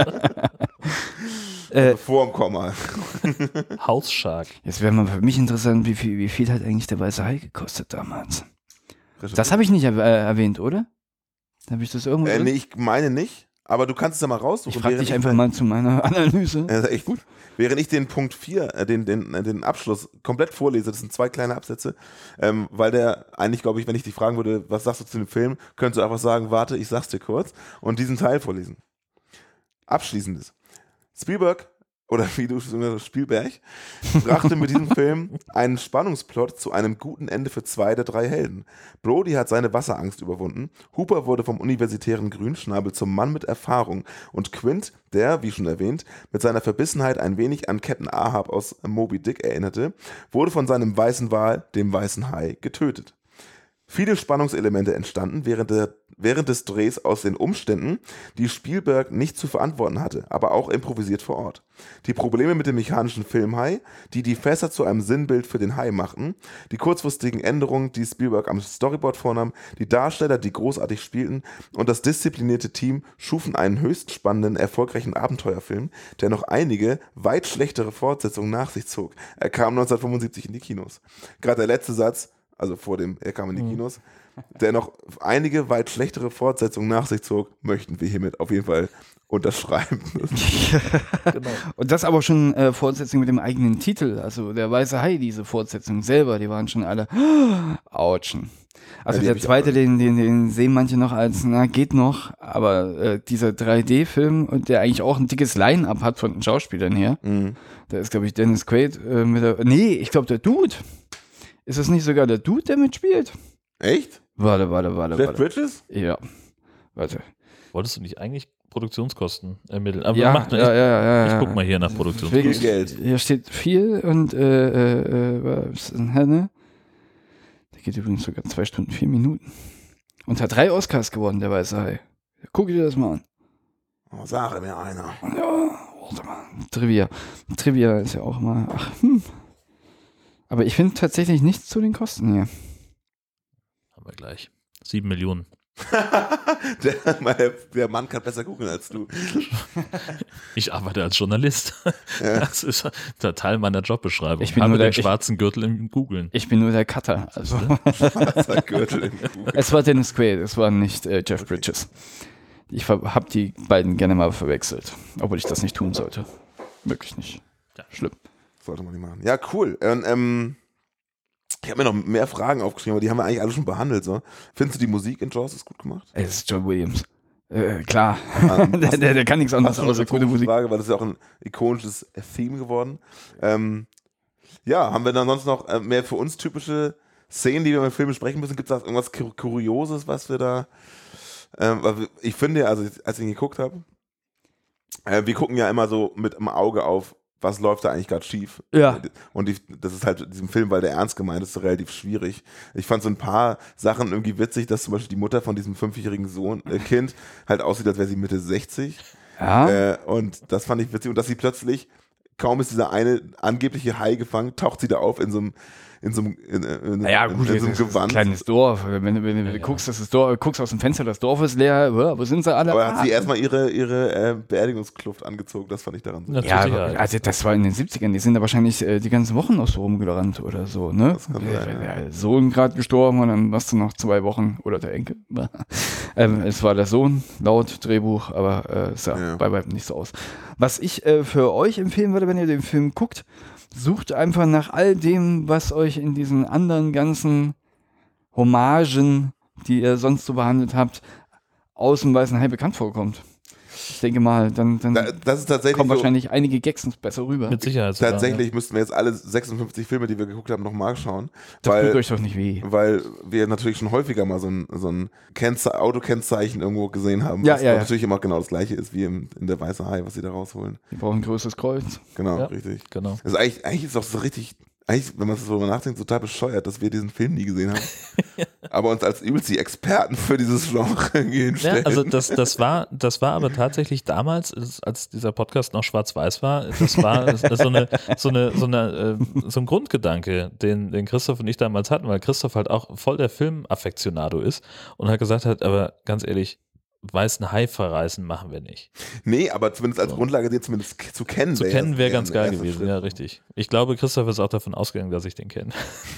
Äh, Also vor dem Komma. Hausshark. Jetzt wäre mal für mich interessant, wie viel, wie viel hat eigentlich der Weiße Hai gekostet damals? Das habe ich nicht erw- äh, erwähnt, oder? Habe ich das irgendwo äh, drin? nee, ich meine nicht, aber du kannst es ja mal raussuchen. Ich frage während dich einfach mal zu meiner Analyse. Ja, das ist echt gut. Während ich den Punkt vier, äh, den, den, äh, den Abschluss komplett vorlese, das sind zwei kleine Absätze, ähm, weil der eigentlich, glaube ich, wenn ich dich fragen würde, was sagst du zu dem Film, könntest du einfach sagen, warte, ich sag's dir kurz und diesen Teil vorlesen. Abschließendes. Spielberg, oder wie du schon gesagt hast, Spielberg, brachte mit diesem Film einen Spannungsplot zu einem guten Ende für zwei der drei Helden. Brody hat seine Wasserangst überwunden, Hooper wurde vom universitären Grünschnabel zum Mann mit Erfahrung und Quint, der, wie schon erwähnt, mit seiner Verbissenheit ein wenig an Captain Ahab aus Moby Dick erinnerte, wurde von seinem weißen Wal, dem weißen Hai, getötet. Viele Spannungselemente entstanden während, der, während des Drehs aus den Umständen, die Spielberg nicht zu verantworten hatte, aber auch improvisiert vor Ort. Die Probleme mit dem mechanischen Filmhai, die die Fässer zu einem Sinnbild für den Hai machten, die kurzfristigen Änderungen, die Spielberg am Storyboard vornahm, die Darsteller, die großartig spielten und das disziplinierte Team schufen einen höchst spannenden, erfolgreichen Abenteuerfilm, der noch einige, weit schlechtere Fortsetzungen nach sich zog. Er kam neunzehnhundertfünfundsiebzig in die Kinos. Gerade der letzte Satz, also vor dem, er kam in die Kinos, der noch einige weit schlechtere Fortsetzungen nach sich zog, möchten wir hiermit auf jeden Fall unterschreiben. Genau. Und das aber schon äh, Fortsetzung mit dem eigenen Titel. Also der Weiße Hai, diese Fortsetzung selber, die waren schon alle Autschen. Also Ja, die der hab ich zweite, auch. den, den, den sehen manche noch als, na, geht noch, aber äh, dieser drei D-Film, und der eigentlich auch ein dickes Line-Up hat von den Schauspielern her, Mhm. da ist, glaube ich, Dennis Quaid äh, mit der, nee, ich glaube, der Dude. Ist es nicht sogar der Dude, der mitspielt? Echt? Warte, warte, warte, Jeff warte. Bridges? Ja, warte. Wolltest du nicht eigentlich Produktionskosten ermitteln? Aber Ja, macht ja, ich, ja, ja, ich ja. guck mal hier nach Viel Produktionskosten. Viel Geld. Hier steht viel und äh, äh, äh, was ist denn, hä, ne? Der geht übrigens sogar zwei Stunden, vier Minuten. Und hat drei Oscars gewonnen, der Weiße Hai. Guck dir das mal an. Oh, sage mir einer. Ja, warte mal. Trivia. Trivia ist ja auch mal, ach, hm. Aber ich finde tatsächlich nichts zu den Kosten hier. Haben wir gleich. Sieben Millionen. der, der Mann kann besser googeln als du. Ich arbeite als Journalist. Ja. Das ist der Teil meiner Jobbeschreibung. Ich bin Habe nur der- den schwarzen Gürtel im Googlen. Ich bin nur der Cutter. Also. Schwarzer Gürtel in Google. Es war Dennis Quaid, es war nicht äh, Jeff Bridges. Ich habe die beiden gerne mal verwechselt. Obwohl ich das nicht tun sollte. Wirklich nicht. Ja. Schlimm. Sollte man nicht machen. Ja, cool. Und, ähm, ich habe mir noch mehr Fragen aufgeschrieben, aber die haben wir eigentlich alle schon behandelt. So. Findest du die Musik in Jaws ist gut gemacht? Ey, das ist John Williams. Äh, klar. Ah, der, der, der kann nichts anderes Hast du eine außer gute rhetorische Musik. Frage, weil das ist ja auch ein ikonisches Theme geworden. Ähm, ja, haben wir dann sonst noch äh, mehr für uns typische Szenen, die wir im Film besprechen müssen? Gibt es da irgendwas Kur- Kurioses, was wir da... Ähm, weil wir- ich finde ja, also als ich ihn geguckt habe, äh, wir gucken ja immer so mit dem Auge auf, was läuft da eigentlich gerade schief. Ja. Und die, das ist halt in diesem Film, weil der ernst gemeint ist, relativ schwierig. Ich fand so ein paar Sachen irgendwie witzig, dass zum Beispiel die Mutter von diesem fünfjährigen Sohn, äh, Kind halt aussieht, als wäre sie Mitte sechzig. Ja. Äh, und das fand ich witzig. Und dass sie plötzlich kaum ist dieser eine angebliche Hai gefangen, taucht sie da auf in so einem in so einem, in, in, Naja, in, gut, in so einem das ist Gewand. ein kleines Dorf. Wenn, du- wenn du Ja, guckst, dass das Dorf, guckst aus dem Fenster, das Dorf ist leer, ja, wo sind sie alle? Aber hat Ah. sie erstmal ihre, ihre äh, Beerdigungskluft angezogen, das fand ich daran so. Ja, Ja, zur Sicherheit. also das war in den siebzigern, die sind da wahrscheinlich äh, die ganzen Wochen noch so rumgerannt oder so, ne? Das kann sein, Der, der Sohn gerade gestorben und dann warst du noch zwei Wochen, oder der Enkel. ähm, es war der Sohn, laut Drehbuch, aber äh, es sah Ja. bei weitem nicht so aus. Was ich äh, für euch empfehlen würde, wenn ihr den Film guckt, sucht einfach nach all dem, was euch in diesen anderen ganzen Hommagen, die ihr sonst so behandelt habt, aus dem Weißen Hai bekannt vorkommt. Ich denke mal, dann, dann Da, das ist tatsächlich kommen so, wahrscheinlich einige Gags besser rüber. Mit Sicherheit. sogar, tatsächlich müssten wir jetzt alle sechsundfünfzig Filme, die wir geguckt haben, nochmal schauen. Das weil, tut euch doch nicht weh. weil wir natürlich schon häufiger mal so ein, so ein Kennze- Autokennzeichen irgendwo gesehen haben, Ja, was ja, ja. natürlich immer genau das gleiche ist wie im, in der Weiße Hai, was sie da rausholen. Wir brauchen ein größeres Kreuz. Genau, Ja. richtig. Ja, genau. Also eigentlich, eigentlich ist doch so richtig, eigentlich, wenn man so drüber nachdenkt, total bescheuert, dass wir diesen Film nie gesehen haben. Aber uns als übelst die Experten für dieses Genre Ja, hinstellen. also das, das war, das war aber tatsächlich damals, als dieser Podcast noch schwarz-weiß war, das war so eine, so eine, so eine, äh, so ein Grundgedanke, den, den Christoph und ich damals hatten, weil Christoph halt auch voll der Film-Affektionado ist und halt gesagt hat, aber ganz ehrlich, weißen Hai verreißen machen wir nicht. Nee, aber zumindest als So. Grundlage, den zumindest k- zu kennen. Zu wär kennen erst- wäre wär ganz ein geil erster gewesen, Schritt. ja, richtig. Ich glaube, Christoph ist auch davon ausgegangen, dass ich den kenne.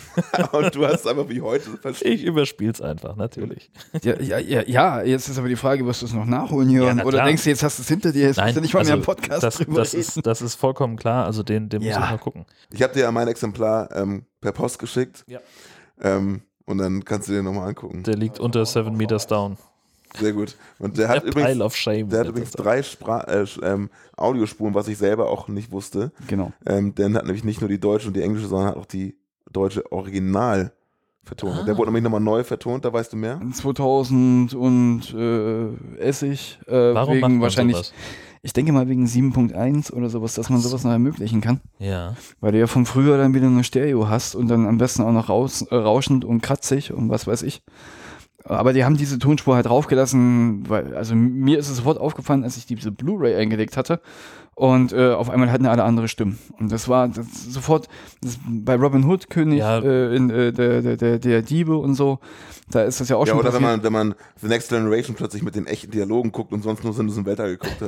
Und du hast es einfach wie heute verstanden. Ich überspiel's einfach, natürlich. Ja, ja, ja, ja, jetzt ist aber die Frage, wirst du es noch nachholen, Jörn? na Oder klar. denkst du, jetzt hast du es hinter dir, jetzt musst du nicht mal mehr im also Podcast das, drüber das, reden. ist, das ist vollkommen klar, also den, den muss Ja. ich mal gucken. Ich habe dir ja mein Exemplar ähm, per Post geschickt. Ja. Ähm, und dann kannst du dir nochmal angucken. Der liegt unter Seven Meters Down. Sehr gut. Und der hat Der übrigens, Pile of Shame. der hat übrigens drei Spra äh, sch- ähm, Audiospuren, was ich selber auch nicht wusste. Genau. Ähm, der hat nämlich nicht nur die deutsche und die englische, sondern hat auch die deutsche Original vertont. Ah. Der wurde nämlich nochmal neu vertont, da weißt du mehr. zweitausend und äh, Essig. Äh, Warum wegen macht man wahrscheinlich, sowas? ich denke mal wegen sieben Punkt eins oder sowas, dass man sowas noch ermöglichen kann. Ja. Weil du ja von früher dann wieder eine Stereo hast und dann am besten auch noch raus, äh, rauschend und kratzig und was weiß ich. Aber die haben diese Tonspur halt draufgelassen, weil, also mir ist es sofort aufgefallen, als ich diese Blu-ray eingelegt hatte und äh, auf einmal hatten alle andere Stimmen. Und das war das sofort, das, bei Robin Hood, König Ja. äh, in, äh, der, der, der, der Diebe und so, da ist das ja auch Ja, schon oder wenn passiert. man, wenn man The Next Generation plötzlich mit den echten Dialogen guckt und sonst nur Sinn im Weltall geguckt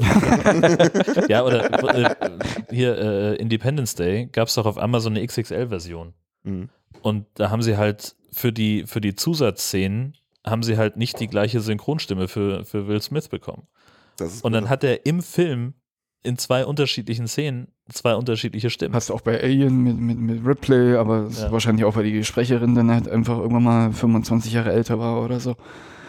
hat. Ja, oder äh, hier äh, Independence Day gab es doch auf einmal so eine X X L-Version. Mhm. Und da haben sie halt für die, für die Zusatzszenen haben sie halt nicht die gleiche Synchronstimme für, für Will Smith bekommen. Das ist Und dann hat er im Film in zwei unterschiedlichen Szenen zwei unterschiedliche Stimmen. Hast du auch bei Alien mit, mit, mit Ripley, aber das Ja. ist wahrscheinlich auch, weil die Sprecherin dann halt einfach irgendwann mal fünfundzwanzig Jahre älter war oder so.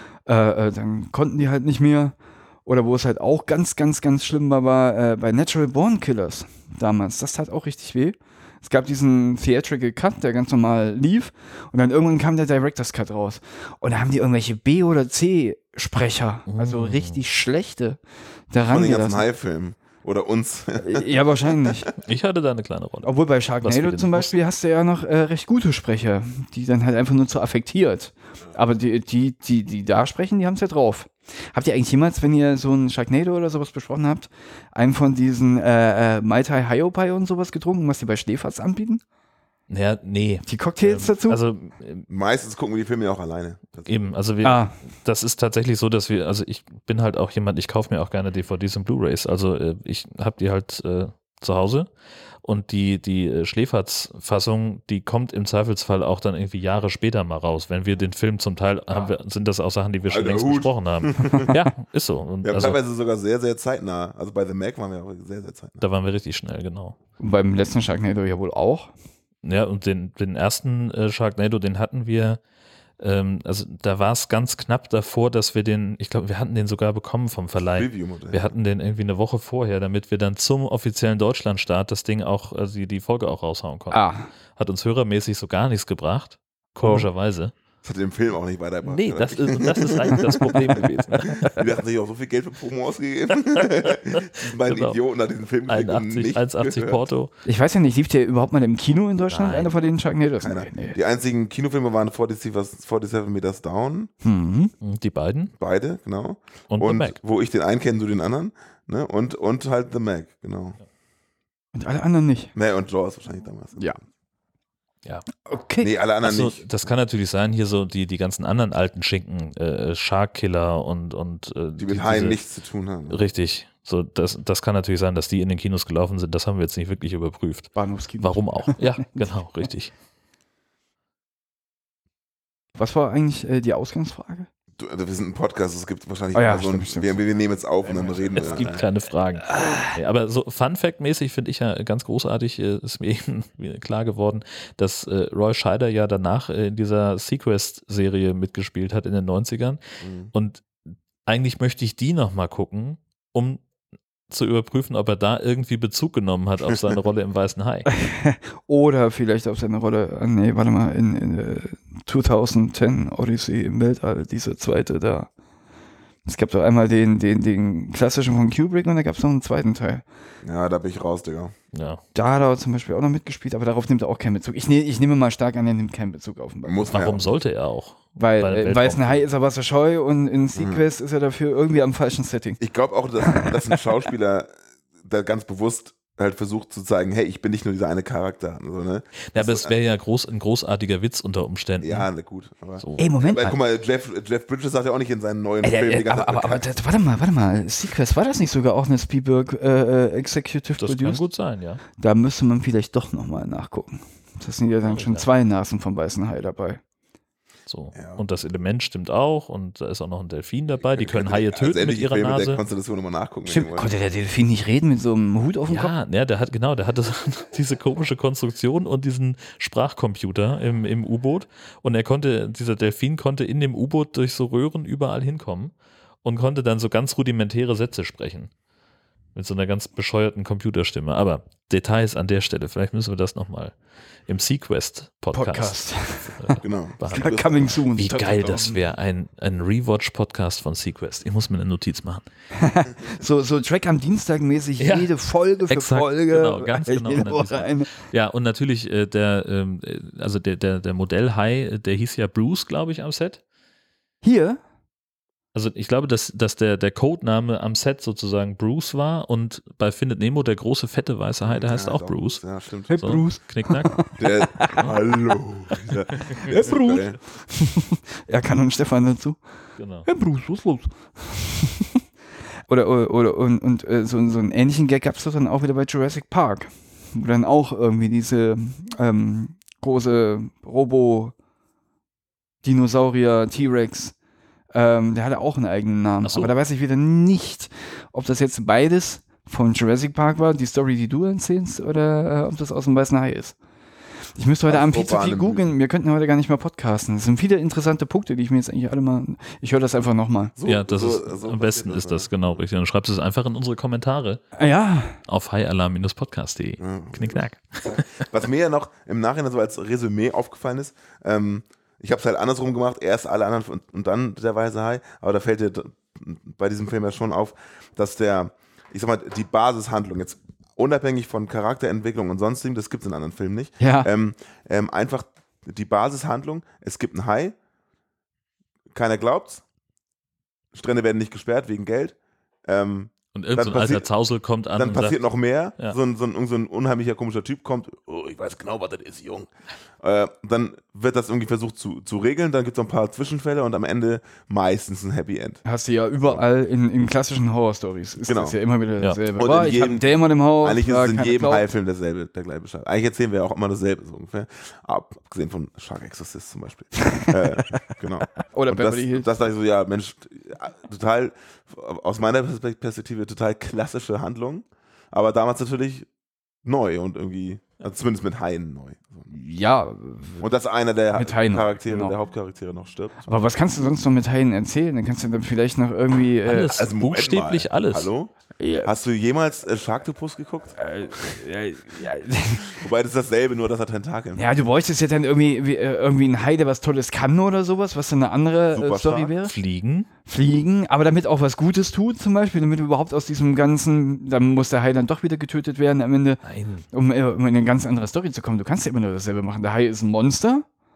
Äh, äh, dann konnten die halt nicht mehr. Oder wo es halt auch ganz, ganz, ganz schlimm war, war äh, bei Natural Born Killers damals. Das tat auch richtig weh. Es gab diesen Theatrical Cut, der ganz normal lief. Und dann irgendwann kam der Director's Cut raus. Und da haben die irgendwelche B- oder C-Sprecher, also Mm. richtig schlechte, von daran den ganzen gelassen. Hai-Filmen. Oder uns. Ja, wahrscheinlich. Ich hatte da eine kleine Rolle. Obwohl bei Was wir Sharknado denn zum Beispiel hast du ja noch äh, recht gute Sprecher, die dann halt einfach nur zu affektiert. Aber die, die, die, die da sprechen, die haben es ja drauf. Habt ihr eigentlich jemals, wenn ihr so ein Sharknado oder sowas besprochen habt, einen von diesen äh, äh, Mai Tai Hiopai und sowas getrunken, was die bei Schläferz anbieten? Ja, nee. Die Cocktails Ähm, dazu? Also äh, Meistens gucken wir die Filme ja auch alleine. eben, also wir, ah, das ist tatsächlich so, dass wir, also ich bin halt auch jemand, ich kaufe mir auch gerne D V Ds und Blu-Rays. Also äh, ich habe die halt äh, zu Hause und die, die äh, Schläferz-Fassung, die kommt im Zweifelsfall auch dann irgendwie Jahre später mal raus. Wenn wir den Film zum Teil haben wir, sind das auch Sachen, die wir schon Alter längst Hut. besprochen haben. Ja, ist so. Und Ja, also, teilweise sogar sehr, sehr zeitnah. Also bei The Mac waren wir auch sehr, sehr zeitnah. da waren wir richtig schnell, genau. und beim letzten Sharknado ja wohl auch. Ja, und den, den ersten äh, Sharknado, den hatten wir, ähm, also da war es ganz knapp davor, dass wir den, ich glaube, wir hatten den sogar bekommen vom Verleih. Review-Modell. Wir hatten den irgendwie eine Woche vorher, damit wir dann zum offiziellen Deutschlandstart das Ding auch, also die, die Folge auch raushauen konnten. Ah, Hat uns hörermäßig so gar nichts gebracht. Komischerweise. Das hat den Film auch nicht weitergebracht. Nee, oder? das ist, das ist eigentlich das Problem gewesen. Die dachten sich auch so viel Geld für Promo ausgegeben. Diese beiden Genau. Idioten hat diesen Film gekriegt und einundachtzig, nicht einundachtzig gehört. Porto. ich weiß ja nicht, lief der überhaupt mal im Kino in Deutschland, Nein. einer von den Sharknados? Keiner. Nee, nee. Die einzigen Kinofilme waren forty-seven Meters Down. Mhm. Die beiden Beide, genau. und, Und The Mac. wo ich den einen kenne, du den anderen. Ne? Und, und halt The Mac, genau. Und alle anderen nicht. Nee, und Jaws wahrscheinlich damals. Ja. Ja. Okay. Nee, alle anderen Also, nicht. das kann natürlich sein, hier so die, die ganzen anderen alten Schinken, äh, Shark Killer und, und äh, Die mit diese- Haien nichts zu tun haben. Richtig. So, das, das kann natürlich sein, dass die in den Kinos gelaufen sind. Das haben wir jetzt nicht wirklich überprüft. Bahnhofskino. Warum auch? Ja, genau, richtig. Was war eigentlich äh, die Ausgangsfrage? Du, also wir sind ein Podcast, es gibt wahrscheinlich Oh ja, immer so ein, stimmt, stimmt. wir, wir nehmen jetzt auf und dann reden wir. Es gibt keine Fragen. Nee, aber so Fun-Fact-mäßig finde ich ja ganz großartig, äh, ist mir eben klar geworden, dass äh, Roy Scheider ja danach äh, in dieser Sequest-Serie mitgespielt hat in den neunzigern. Mhm. Und eigentlich möchte ich die nochmal gucken, um zu überprüfen, ob er da irgendwie Bezug genommen hat auf seine Rolle im Weißen Hai. Oder vielleicht auf seine Rolle, äh, nee, warte mal, in, in äh, zweitausendzehn Odyssey im Weltall, diese zweite da. Es gab doch einmal den, den, den klassischen von Kubrick und da gab es noch einen zweiten Teil. Ja, da bin ich raus, Digga. Ja. Da hat er zum Beispiel auch noch mitgespielt, aber darauf nimmt er auch keinen Bezug. Ich, ne, ich nehme mal stark an, er nimmt keinen Bezug auf den Ball. Muss man Warum ja. sollte er auch? Weil Bei äh, einem im Weißen Weltraum- Hai ist er wasserscheu und in Sequest ist er dafür irgendwie am falschen Setting. Ich glaube auch, dass, dass ein Schauspieler da ganz bewusst halt versucht zu zeigen, hey, ich bin nicht nur dieser eine Charakter. So, ne? Ja, aber es wäre ja groß, ein großartiger Witz unter Umständen. Ja, na gut. Aber, So. Ey, Moment aber mal. guck mal, Jeff, Jeff Bridges sagt ja auch nicht in seinen neuen Ey, Filmen äh, die ganze aber, aber, aber Zeit, das, warte mal, warte mal. Sequest, war das nicht sogar auch eine Spielberg äh, äh, Executive Das kann Produced? gut sein, ja. Da müsste man vielleicht doch nochmal nachgucken. Das sind ja dann schon zwei Nasen vom Weißen Hai dabei. So. Ja. Und das Element stimmt auch und da ist auch noch ein Delfin dabei. Die können Könnte Haie ich töten mit sämtliche ihrer Filme der Nase. Konstellation nochmal nachgucken. wenn Stimmt, ihr wollt. konnte der Delfin nicht reden mit so einem Hut auf dem Kopf? Ja, ja, der hat genau, der hatte so diese komische Konstruktion und diesen Sprachcomputer im, im U-Boot und er konnte, dieser Delfin konnte in dem U-Boot durch so Röhren überall hinkommen und konnte dann so ganz rudimentäre Sätze sprechen. Mit so einer ganz bescheuerten Computerstimme. Aber Details an der Stelle, vielleicht müssen wir das nochmal im Sequest-Podcast. Podcast. Genau. behandeln. Coming soon. Wie geil das wäre, ein, ein Rewatch-Podcast von Sequest. Ich muss mir eine Notiz machen. So, so Track am Dienstag mäßig, Ja, jede Folge für exakt, Folge. genau, ganz genau. Jede Woche eine. Ja, und natürlich äh, der, ähm, äh, also der, der, der Modellhai, äh, der hieß ja Bruce, glaube ich, am Set. Hier? Also ich glaube, dass, dass der, der Codename am Set sozusagen Bruce war und bei Findet Nemo der große, fette, weiße Hai, der heißt Ja, auch doch. Bruce. Ja, stimmt. Hey, So, Bruce. Der, Knickknack. hallo. Der, Hey, Bruce. Er kann und Stefan dazu. Genau. Hey, Bruce, was ist los? oder, oder, oder, und, und äh, so, so einen ähnlichen Gag gab es doch dann auch wieder bei Jurassic Park. Wo dann auch irgendwie diese ähm, große Robo-Dinosaurier, T-Rex, ähm, der hatte auch einen eigenen Namen. Ach so. Aber da weiß ich wieder nicht, ob das jetzt beides von Jurassic Park war, die Story, die du erzählst, oder äh, ob das aus dem Weißen Hai ist. Ich müsste heute Abend viel zu viel Urbane googeln. Wir könnten heute gar nicht mehr podcasten. Es sind viele interessante Punkte, die ich mir jetzt eigentlich alle mal. Ich höre das einfach nochmal. so, ja, das so- ist so am passiert besten ist das, genau richtig. Dann schreibst du es einfach in unsere Kommentare Ah, ja, auf highalarm-podcast punkt de. Ja. Knickknack. Was mir ja noch im Nachhinein so als Resümee aufgefallen ist, ähm, ich habe es halt andersrum gemacht, erst alle anderen und, und dann der Weiße Hai, aber da fällt dir d- bei diesem Film ja schon auf, dass der, ich sag mal, die Basishandlung jetzt unabhängig von Charakterentwicklung und sonstigem, das gibt es in anderen Filmen nicht, ja. ähm, ähm, einfach die Basishandlung, es gibt einen Hai, keiner glaubt's, Strände werden nicht gesperrt wegen Geld, ähm, Und irgendein so Dann ein alter passiert- Zausel kommt an dann und passiert sagt, noch mehr. Ja. So, ein, so, ein, irgend so ein unheimlicher, komischer Typ kommt. Oh, ich weiß genau, was das ist, Jung. Äh, dann wird das irgendwie versucht zu, zu regeln. Dann gibt es noch ein paar Zwischenfälle und am Ende meistens ein Happy End. Hast du ja überall in, in klassischen Horror-Stories. Ist Genau. das ja immer wieder Ja. dasselbe. Und Boah, in ich jedem- hab einen Dämon im Haus. Eigentlich ist ja, es in keiner jedem glaubt. Hai-Film derselbe, der gleiche Bescheid. Eigentlich erzählen wir auch immer dasselbe, so ungefähr. Abgesehen von Shark Exorcist zum Beispiel. äh, genau. Oder Und das, Beverly Hills. das dachte ich so, ja, Mensch, total, aus meiner Perspektive total klassische Handlung, aber damals natürlich neu und irgendwie, also zumindest mit Haien neu. Ja, Und dass einer der Mit Haien, Charaktere, genau. der Hauptcharaktere noch stirbt. aber was kannst du sonst noch mit Haien erzählen? Dann kannst du dann vielleicht noch irgendwie. Äh, alles, Also Moment buchstäblich mal. alles. Hallo? ja, Hast du jemals äh, Sharktopus geguckt? äh, ja, ja, Wobei das ist dasselbe, nur dass er Tentakeln hat. ja, du bräuchtest ja dann irgendwie, wie, äh, irgendwie einen Hai, der was Tolles kann oder sowas, was dann eine andere äh, Superstar. Story wäre. Fliegen. Fliegen, aber damit auch was Gutes tut, zum Beispiel, damit du überhaupt aus diesem ganzen, dann muss der Hai dann doch wieder getötet werden am Ende, Nein. um, äh, um in eine ganz andere Story zu kommen. Du kannst ja immer nur dasselbe machen. Der Hai ist ein Monster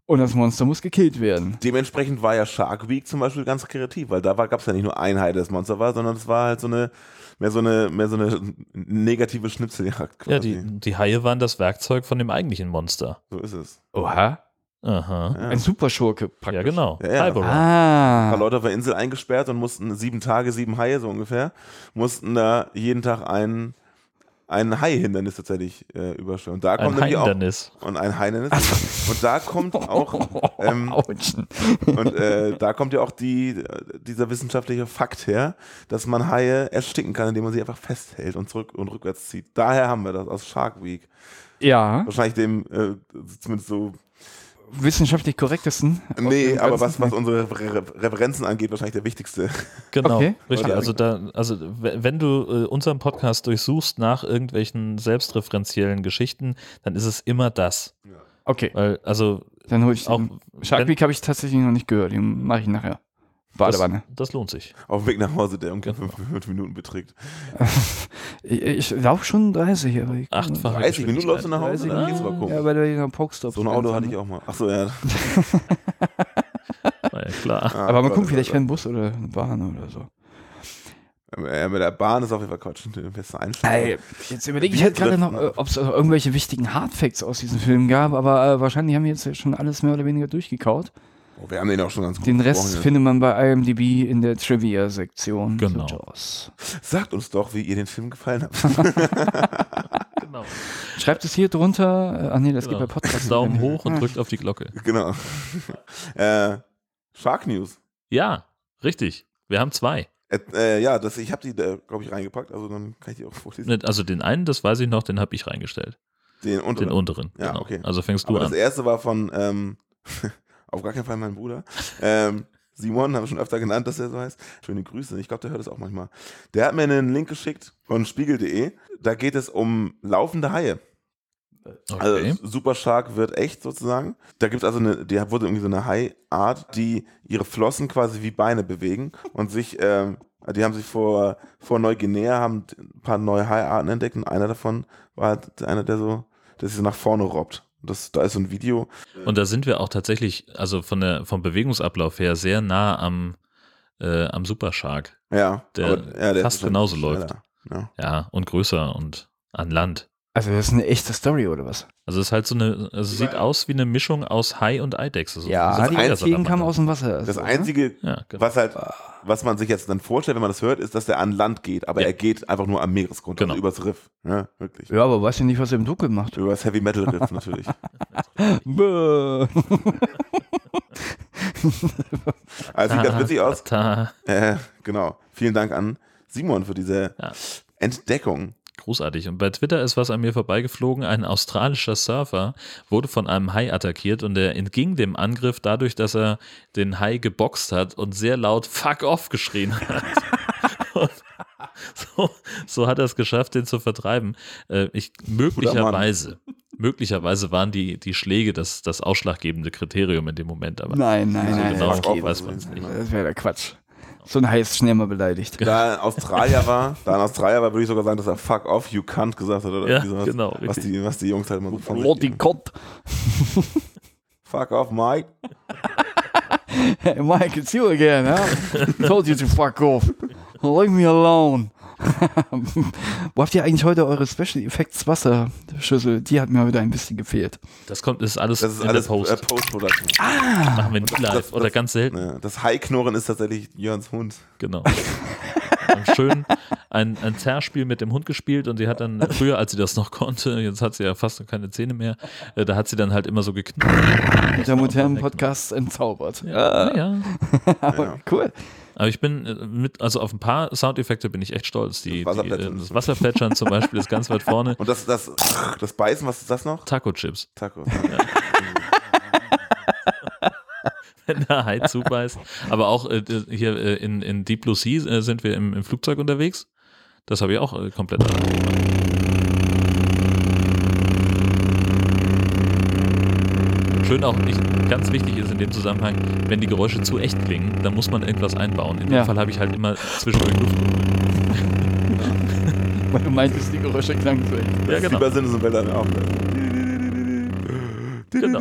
Und das Monster muss gekillt werden. Dementsprechend war ja Shark Week zum Beispiel ganz kreativ, weil da gab es ja nicht nur ein Hai, das Monster war, sondern es war halt so eine, mehr so eine, mehr so eine negative Schnitzeljagd quasi. Ja, die, die Haie waren das Werkzeug von dem eigentlichen Monster. So ist es. Oha. Aha. Ja. Ein Superschurke praktisch. Ja, genau. Ja, ja. Hyperone. Ein Ah. paar Leute auf der Insel eingesperrt und mussten sieben Tage, sieben Haie so ungefähr, mussten da jeden Tag einen, einen Hai-Hindernis tatsächlich äh, überstehen. Und da kommt Ein nämlich auch Hindernis. und ein Hai-Hindernis. Und da kommt auch ähm, Autschen. und äh, da kommt ja auch die, dieser wissenschaftliche Fakt her, dass man Haie ersticken kann, indem man sie einfach festhält und zurück und rückwärts zieht. Daher haben wir das aus Shark Week. Ja, Wahrscheinlich dem äh, zumindest so. wissenschaftlich korrektesten. Nee, dem aber Ganzen. was, was unsere Re Referenzen angeht, wahrscheinlich der wichtigste. Genau, Okay. richtig. Oder- Also da, also w- wenn du äh, unseren Podcast durchsuchst nach irgendwelchen selbstreferenziellen Geschichten, dann ist es immer das. Okay, Weil, also dann hole ich auch den. Shark wenn- Week habe ich tatsächlich noch nicht gehört. Den mache ich nachher. Badewanne. Das, das lohnt sich. Auf dem Weg nach Hause, der ungefähr Genau. fünf, fünf Minuten beträgt. Ich, ich laufe schon dreißig, aber ich Achtfache dreißig Minuten läufst du nach Hause? dreißig Dann geht's aber Ja, komisch. bei der Pokestop. So ein Auto hatte ich auch mal. Achso, ja. Na ja, klar. Ah, Aber mal Gott, gucken, vielleicht Gott. fährt ein Bus oder eine Bahn oder so. Ja, mit der Bahn ist auf jeden Fall Quatsch. Am besten einsteigen. Ey, jetzt überlege ich halt gerade noch, äh, ob es irgendwelche wichtigen Hardfacts aus diesem Film gab, aber äh, wahrscheinlich haben wir jetzt schon alles mehr oder weniger durchgekaut. Oh, wir haben den auch schon ganz gut Den Rest besprochen, findet man bei I M D B in der Trivia-Sektion. Genau. zu Jaws. ja. Sagt uns doch, wie ihr den Film gefallen habt. Genau. Schreibt es hier drunter. Äh, ach nee, das Genau. geht bei Podcasts. Daumen nicht. hoch und drückt auf die Glocke. Genau. äh, Shark News. Ja, richtig. Wir haben zwei. Äh, äh, ja, das, ich habe die, glaube ich, reingepackt. Also dann kann ich die auch vorlesen. Also den einen, das weiß ich noch, den habe ich reingestellt. Den unteren. Den unteren. Ja, genau. okay. Also fängst du Aber an. das erste war von, ähm, auf gar keinen Fall mein Bruder. Ähm, Simon, haben wir schon öfter genannt, dass er so heißt. Schöne Grüße. Ich glaube, der hört es auch manchmal. Der hat mir einen Link geschickt von spiegel punkt de. Da geht es um laufende Haie. Okay. Also Super Shark wird echt sozusagen. Da gibt es also eine, die wurde irgendwie so eine Haiart, die ihre Flossen quasi wie Beine bewegen und sich, ähm, die haben sich vor, vor Neuguinea, haben ein paar neue Haiarten entdeckt und einer davon war halt einer, der so, der sich so nach vorne robbt. Das, da ist so ein Video. Und da sind wir auch tatsächlich, also von der, vom Bewegungsablauf her, sehr nah am, äh, am Super Shark. Ja, Der aber, ja, der fast ist schon genauso schneller. läuft. Ja. Ja, und größer und an Land. Also das ist eine echte Story oder was? Also es ist halt so eine, also es sieht aus wie eine Mischung aus Hai und Eidechse. So Ja, diese die Feuersalamander. Einzigen kamen aus dem Wasser. Also, Das ne? Einzige, Ja, genau. was halt, was man sich jetzt dann vorstellt, wenn man das hört, ist, dass der an Land geht, aber Ja. er geht einfach nur am Meeresgrund, Genau. also übers Riff. Ja, wirklich. Ja, aber weißt du nicht, was er im Dunkeln macht? Übers Heavy Metal Riff natürlich. Bäh. Also sieht ganz witzig aus. Ta, Äh, genau. Vielen Dank an Simon für diese Ja. Entdeckung. großartig. Und bei Twitter ist was an mir vorbeigeflogen. Ein australischer Surfer wurde von einem Hai attackiert und er entging dem Angriff dadurch, dass er den Hai geboxt hat und sehr laut Fuck off geschrien hat. Und so, so hat er es geschafft, den zu vertreiben. Äh, ich, möglicherweise, möglicherweise waren die, die Schläge das, das ausschlaggebende Kriterium in dem Moment, aber Nein, nein, So nein. genau das, fuck geht. off. weiß man es nicht. Das wäre der Quatsch. So ein Hai ist schnell mal beleidigt. Da in Australier war, da in Australier war, würde ich sogar sagen, dass er Fuck off, you can't gesagt hat. Oder Ja, irgendwie sowas. genau, Was richtig. die, was die Jungs halt immer so von sich Lottie geben. Gott. Fuck off, Mike. Hey, Mike, it's you again, huh? I told you to fuck off. Leave me alone. Wo habt ihr eigentlich heute eure Special Effects Wasserschüssel? Die hat mir heute ein bisschen gefehlt. Das kommt, ist alles Das ist in alles der Post. äh, Post-Production. Machen wir nicht live das- oder das- ganz selten. Ja, das Hai-Knurren ist tatsächlich Jörns Hund. Genau. Und schön ein, ein Zerrspiel mit dem Hund gespielt und sie hat dann, früher als sie das noch konnte, jetzt hat sie ja fast keine Zähne mehr, äh, da hat sie dann halt immer so geknurrt. Mit der modernen Podcast entzaubert. Ja, ja. Aber cool. Aber ich bin äh, mit, also auf ein paar Soundeffekte bin ich echt stolz. Die, Das die, äh, Wasserplätschern. das Wasserplätschern zum Beispiel ist ganz weit vorne. Und das, das, das Beißen, was ist das noch? Taco-Chips, Taco. wenn der Hai zubeißt. Aber auch äh, hier äh, in, in Deep Blue Sea äh, sind wir im, im Flugzeug unterwegs. Das habe ich auch äh, komplett gemacht. Schön auch, nicht, ganz wichtig ist in dem Zusammenhang, wenn die Geräusche zu echt klingen, dann muss man irgendwas einbauen. In dem Ja. Fall habe ich halt immer zwischendurch Luft. Weil du meintest, die Geräusche klangen so echt. Ja, genau. Fiebersinn ist im Weltall auch. Genau.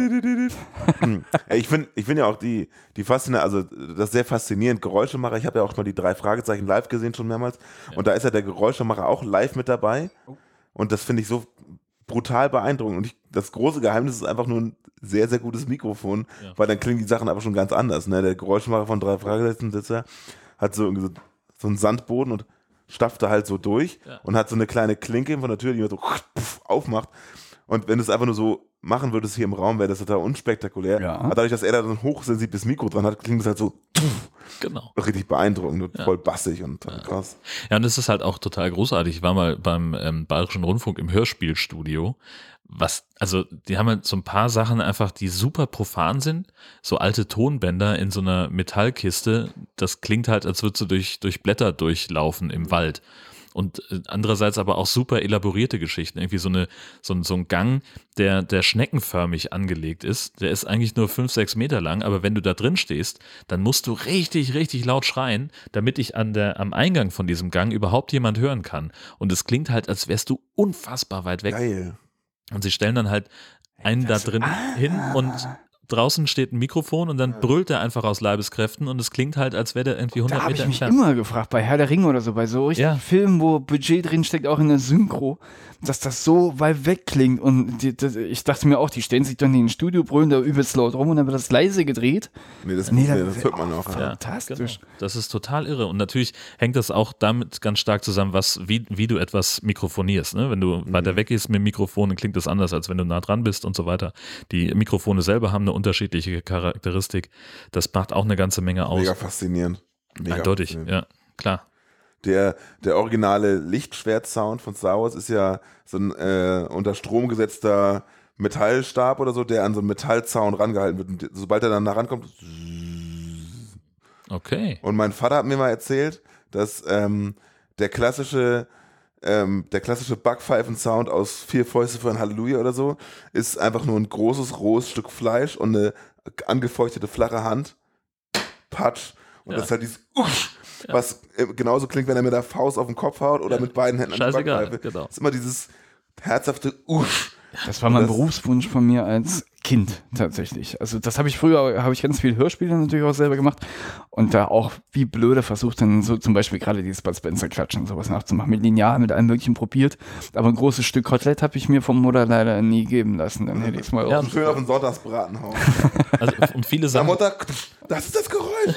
Hm. Ich finde ich find ja auch die, die Faszination, also das ist sehr faszinierend, Geräuschemacher. Ich habe ja auch mal die drei Fragezeichen live gesehen schon mehrmals. Ja. Und da ist ja der Geräuschemacher auch live mit dabei. Und das finde ich so brutal beeindruckend. Und ich, das große Geheimnis ist einfach nur ein sehr, sehr gutes Mikrofon, Ja. weil dann klingen die Sachen aber schon ganz anders. Ne? Der Geräuschemacher von drei Fragezeichen sitzt ja, hat so, irgendwie so, so einen Sandboden und stapft da halt so durch Ja. und hat so eine kleine Klinke von der Tür, die man so aufmacht. Und wenn du es einfach nur so machen würdest hier im Raum, wäre das total unspektakulär. Ja. Aber dadurch, dass er da so ein hochsensibles Mikro dran hat, klingt es halt so Genau. richtig beeindruckend und Ja. voll bassig und krass. Ja, und das ist halt auch total großartig. Ich war mal beim ähm, Bayerischen Rundfunk im Hörspielstudio. Was, also, die haben halt so ein paar Sachen einfach, die super profan sind. So alte Tonbänder in so einer Metallkiste. Das klingt halt, als würdest du durch, durch Blätter durchlaufen im Wald. Und äh, andererseits aber auch super elaborierte Geschichten. Irgendwie so, eine, so, ein, so ein Gang, der, der schneckenförmig angelegt ist. Der ist eigentlich nur fünf, sechs Meter lang, aber wenn du da drin stehst, dann musst du richtig, richtig laut schreien, damit dich an der, am Eingang von diesem Gang überhaupt jemand hören kann. Und es klingt halt, als wärst du unfassbar weit weg. Geil. Und sie stellen dann halt einen da drin hin und draußen steht ein Mikrofon und dann brüllt er einfach aus Leibeskräften und es klingt halt, als wäre der irgendwie hundert Da habe Meter ich mich entfernt. immer gefragt, bei Herr der Ringe oder so, bei so richtigen Ja. Filmen, wo Budget drin steckt, auch in der Synchro, dass das so weit weg klingt. Und die, das, ich dachte mir auch, die stellen sich dann in ein Studio, brüllen da übelst laut rum und dann wird das leise gedreht. Nee, das, Nee, nee, da- das hört man auch. Ja. Ja. Fantastisch. Genau. Das ist total irre. Und natürlich hängt das auch damit ganz stark zusammen, was, wie, wie du etwas mikrofonierst. Ne? Wenn du weiter weg gehst mit dem Mikrofon, dann klingt das anders, als wenn du nah dran bist und so weiter. Die Mikrofone selber haben eine unterschiedliche Charakteristik. Das macht auch eine ganze Menge aus. Mega faszinierend. Mega Eindeutig, faszinierend. ja, klar. Der, der originale Lichtschwert-Sound von Star Wars ist ja so ein äh, unter Strom gesetzter Metallstab oder so, der an so einen Metallzaun rangehalten wird. Und sobald er dann da rankommt, Okay. und mein Vater hat mir mal erzählt, dass ähm, der klassische ähm, der klassische Backpfeifen-Sound aus Vier Fäuste für ein Halleluja oder so ist einfach nur ein großes, rohes Stück Fleisch und eine angefeuchtete flache Hand. Patsch. Und Ja. das ist halt dieses Usch, was äh, genauso klingt, wenn er mit der Faust auf den Kopf haut oder Ja. mit beiden Händen an die Scheißegal, Backpfeife. genau. Das ist immer dieses herzhafte Usch. Das war mein Das- Berufswunsch von mir als Kind tatsächlich. Also das habe ich früher, habe ich ganz viel Hörspiele natürlich auch selber gemacht und da auch wie blöde versucht dann so zum Beispiel gerade dieses Bud Spencer Klatschen und sowas nachzumachen, mit Lineal, mit allem möglichen probiert, aber ein großes Stück Kotelett habe ich mir vom Mutter leider nie geben lassen, dann hätte ich es mal Ja, auch. Und schön auf den Sonntagsbraten hauen. Also, und viele Na Sachen, Mutter, das ist das Geräusch.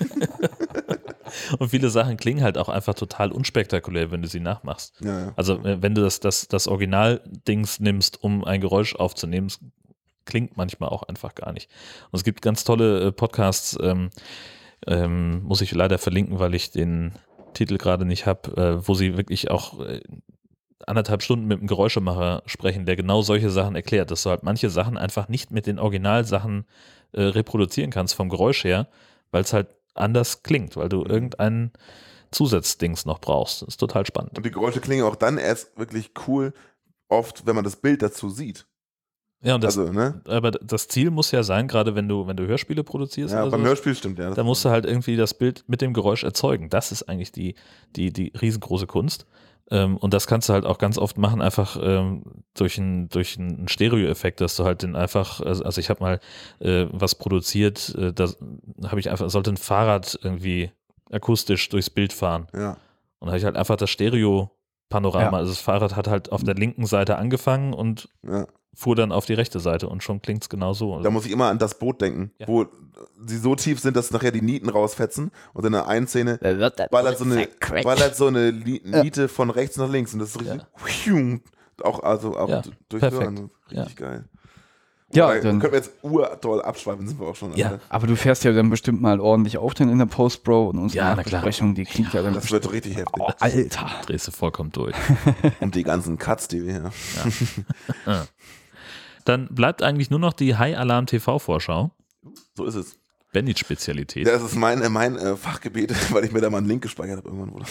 und viele Sachen klingen halt auch einfach total unspektakulär, wenn du sie nachmachst. Ja, ja. Also äh, wenn du das, das, das Original-Dings nimmst, um ein Geräusch aufzunehmen, es klingt manchmal auch einfach gar nicht. Und es gibt ganz tolle äh, Podcasts, ähm, ähm, muss ich leider verlinken, weil ich den Titel gerade nicht habe, äh, wo sie wirklich auch äh, anderthalb Stunden mit einem Geräuschemacher sprechen, der genau solche Sachen erklärt, dass du halt manche Sachen einfach nicht mit den Originalsachen äh, reproduzieren kannst vom Geräusch her, weil es halt anders klingt, weil du irgendeinen Zusatzdings noch brauchst. Das ist total spannend. Und die Geräusche klingen auch dann erst wirklich cool, oft, wenn man das Bild dazu sieht. Ja, und das, Also, ne? aber das Ziel muss ja sein, gerade wenn du, wenn du Hörspiele produzierst, Ja, oder beim sowas, Hörspiel stimmt, ja. da musst du halt irgendwie das Bild mit dem Geräusch erzeugen. Das ist eigentlich die, die, die riesengroße Kunst. Ähm, und das kannst du halt auch ganz oft machen, einfach ähm, durch einen durch einen Stereo-Effekt, dass du halt den einfach, also, also ich habe mal äh, was produziert, äh, da habe ich einfach, sollte ein Fahrrad irgendwie akustisch durchs Bild fahren. Ja. Und da habe ich halt einfach das Stereo-Panorama, Ja. also das Fahrrad hat halt auf der linken Seite angefangen und Ja. fuhr dann auf die rechte Seite und schon klingt es genau so. Da muss ich immer an das Boot denken, Ja. wo sie so tief sind, dass nachher die Nieten rausfetzen und in der einen Szene ballert so eine, ballert so eine Li- Niete von rechts nach links und das ist richtig auch, also auch Ja, durchhören. perfekt. Richtig geil. Ja, Da dann, können wir jetzt urtoll abschweifen, sind wir auch schon. Ja. Alter. aber du fährst ja dann bestimmt mal ordentlich auf dann in der Post, Bro, und unsere Ja, na klar. Nachbesprechung, die klingt ja dann Das wird richtig heftig. oh, Alter. Drehst du vollkommen durch. Und die ganzen Cuts, die wir hier. Dann bleibt eigentlich nur noch die High Alarm T V-Vorschau. So ist es. Bennys Spezialität. Das ist mein, äh, mein äh, Fachgebiet, weil ich mir da mal einen Link gespeichert habe irgendwann. Wurde.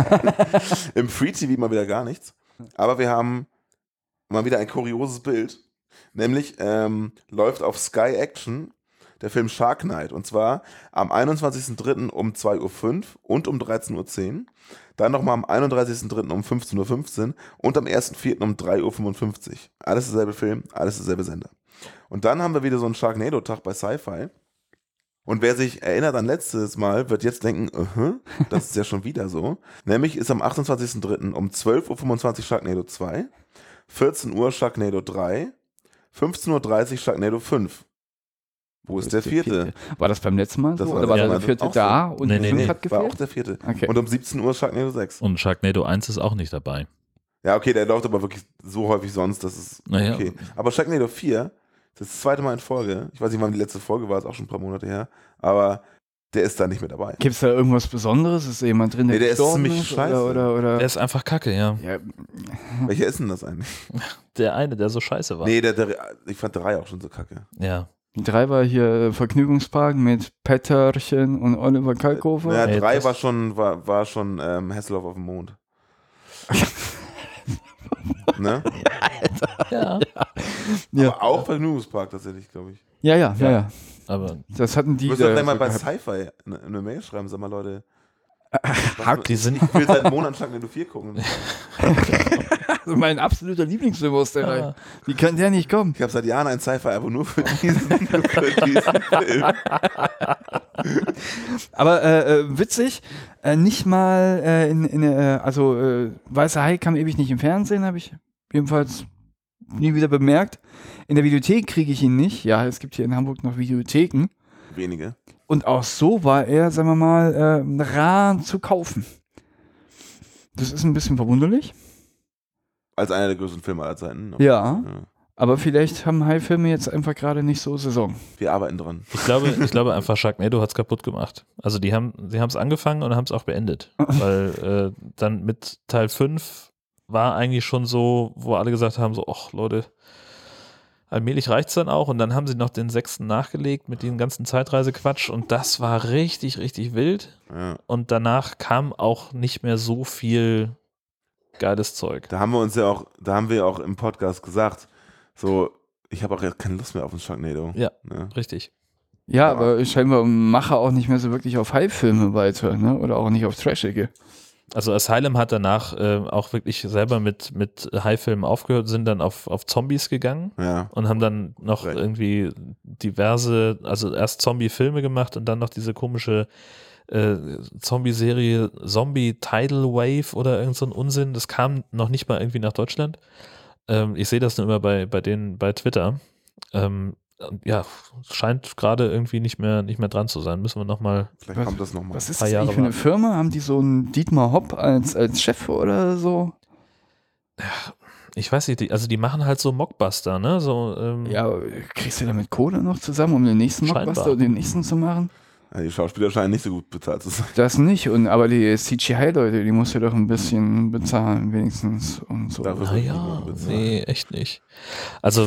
Im Free T V mal wieder gar nichts. Aber wir haben mal wieder ein kurioses Bild. Nämlich ähm, läuft auf Sky Action der Film Shark Night. Und zwar am einundzwanzigsten dritten um zwei Uhr fünf und um dreizehn Uhr zehn. Dann nochmal am einunddreißigsten dritten um fünfzehn Uhr fünfzehn und am ersten vierten um drei Uhr fünfundfünfzig. Alles derselbe Film, alles derselbe Sender. Und dann haben wir wieder so einen Sharknado-Tag bei Sci-Fi. Und wer sich erinnert an letztes Mal, wird jetzt denken, uh-huh, das ist ja schon wieder so. Nämlich ist am achtundzwanzigsten dritten um zwölf Uhr fünfundzwanzig Sharknado zwei, vierzehn Uhr Sharknado drei, fünfzehn Uhr dreißig Sharknado fünf. Wo ist der vierte? War das beim letzten Mal so? Das war Oder war ja, der vierte auch da so. und Nee, der nee, fünf nee, hat War gefehlt? auch der vierte. Okay. Und um siebzehn Uhr Sharknado sechs. Und Sharknado eins ist auch nicht dabei. Ja, okay, der läuft aber wirklich so häufig sonst, das ist Naja. okay. Aber Sharknado vier, das ist das zweite Mal in Folge. Ich weiß nicht, wann die letzte Folge war, ist auch schon ein paar Monate her. Aber der ist da nicht mit dabei. Gibt es da irgendwas Besonderes? Ist da jemand drin, der, Nee, der ist gestorben ziemlich ist? scheiße. Oder, oder, oder? Der ist einfach kacke, ja. ja, Welcher ist denn das eigentlich? Der eine, der so scheiße war. Nee, der, der, ich fand drei auch schon so kacke. Ja. die drei war hier äh, Vergnügungspark mit Petterchen und Oliver Kalkofer. Ja, Nee, drei das- war schon, war, war schon ähm, Hasselhoff auf dem Mond. Ne? Ja. Ja. Aber auch Vergnügungspark tatsächlich, glaube ich. Ja, ja, ja, ja. Aber Das hatten die. Du musst doch da gleich mal so bei gehabt. Sci-Fi eine, eine Mail schreiben, sag mal Leute. Hack. die sind. Ich will seit Monaten Sharknado vier gucken. Also mein absoluter Lieblingsfilm aus der Reihe. Wie kann der nicht kommen? Ich habe seit Jahren ein Sci-Fi-Abo nur für diesen, für diesen Film. Aber äh, äh, witzig, äh, nicht mal äh, in, in äh, also äh, Weißer Hai kam ewig nicht im Fernsehen, habe ich jedenfalls nie wieder bemerkt. In der Videothek kriege ich ihn nicht. Ja, es gibt hier in Hamburg noch Videotheken. Wenige. Und auch so war er, sagen wir mal, äh, rar zu kaufen. Das ist ein bisschen verwunderlich. Als einer der größten Filme aller Zeiten. Ja, Ja. aber vielleicht haben Hai-Filme jetzt einfach gerade nicht so Saison. Wir arbeiten dran. Ich glaube, ich glaube einfach, Sharknado hat es kaputt gemacht. Also die haben sie haben es angefangen und haben es auch beendet. Weil äh, dann mit Teil fünf war eigentlich schon so, wo alle gesagt haben, so, ach Leute, allmählich reicht es dann auch. Und dann haben sie noch den sechsten nachgelegt mit dem ganzen Zeitreisequatsch und das war richtig, richtig wild. Ja. Und danach kam auch nicht mehr so viel geiles Zeug. Da haben wir uns ja auch, da haben wir ja auch im Podcast gesagt, so, ich habe auch jetzt keine Lust mehr auf einen Sharknado. Ja. Ne? Richtig. Ja, Ja. aber scheinbar mache auch nicht mehr so wirklich auf Hai-Filme weiter, ne? Oder auch nicht auf Trashige. Also Asylum hat danach äh, auch wirklich selber mit, mit Hai-Filmen aufgehört, sind dann auf, auf Zombies gegangen Ja. und haben dann noch Recht. irgendwie diverse, also erst Zombie-Filme gemacht und dann noch diese komische äh, Zombie-Serie Zombie Tidal Wave oder irgend so ein Unsinn. Das kam noch nicht mal irgendwie nach Deutschland. Ähm, ich sehe das nur immer bei, bei denen bei Twitter. Ähm, und ja, scheint gerade irgendwie nicht mehr, nicht mehr dran zu sein. Müssen wir nochmal. Vielleicht Was- kommt das nochmal. Was ist Paar das Jahre eigentlich für eine warten. Firma? Haben die so einen Dietmar Hopp als, als Chef oder so? Ich weiß nicht, die, also die machen halt so Mockbuster, ne? So, ähm, Ja, kriegst du damit Kohle noch zusammen, um den nächsten Scheinbar. Mockbuster oder den nächsten zu machen? Ja, die Schauspieler scheinen nicht so gut bezahlt zu sein. Das nicht, und aber die C G I-Leute, die musst du doch ein bisschen bezahlen, wenigstens und so. Dafür- naja, nee, echt nicht. Also,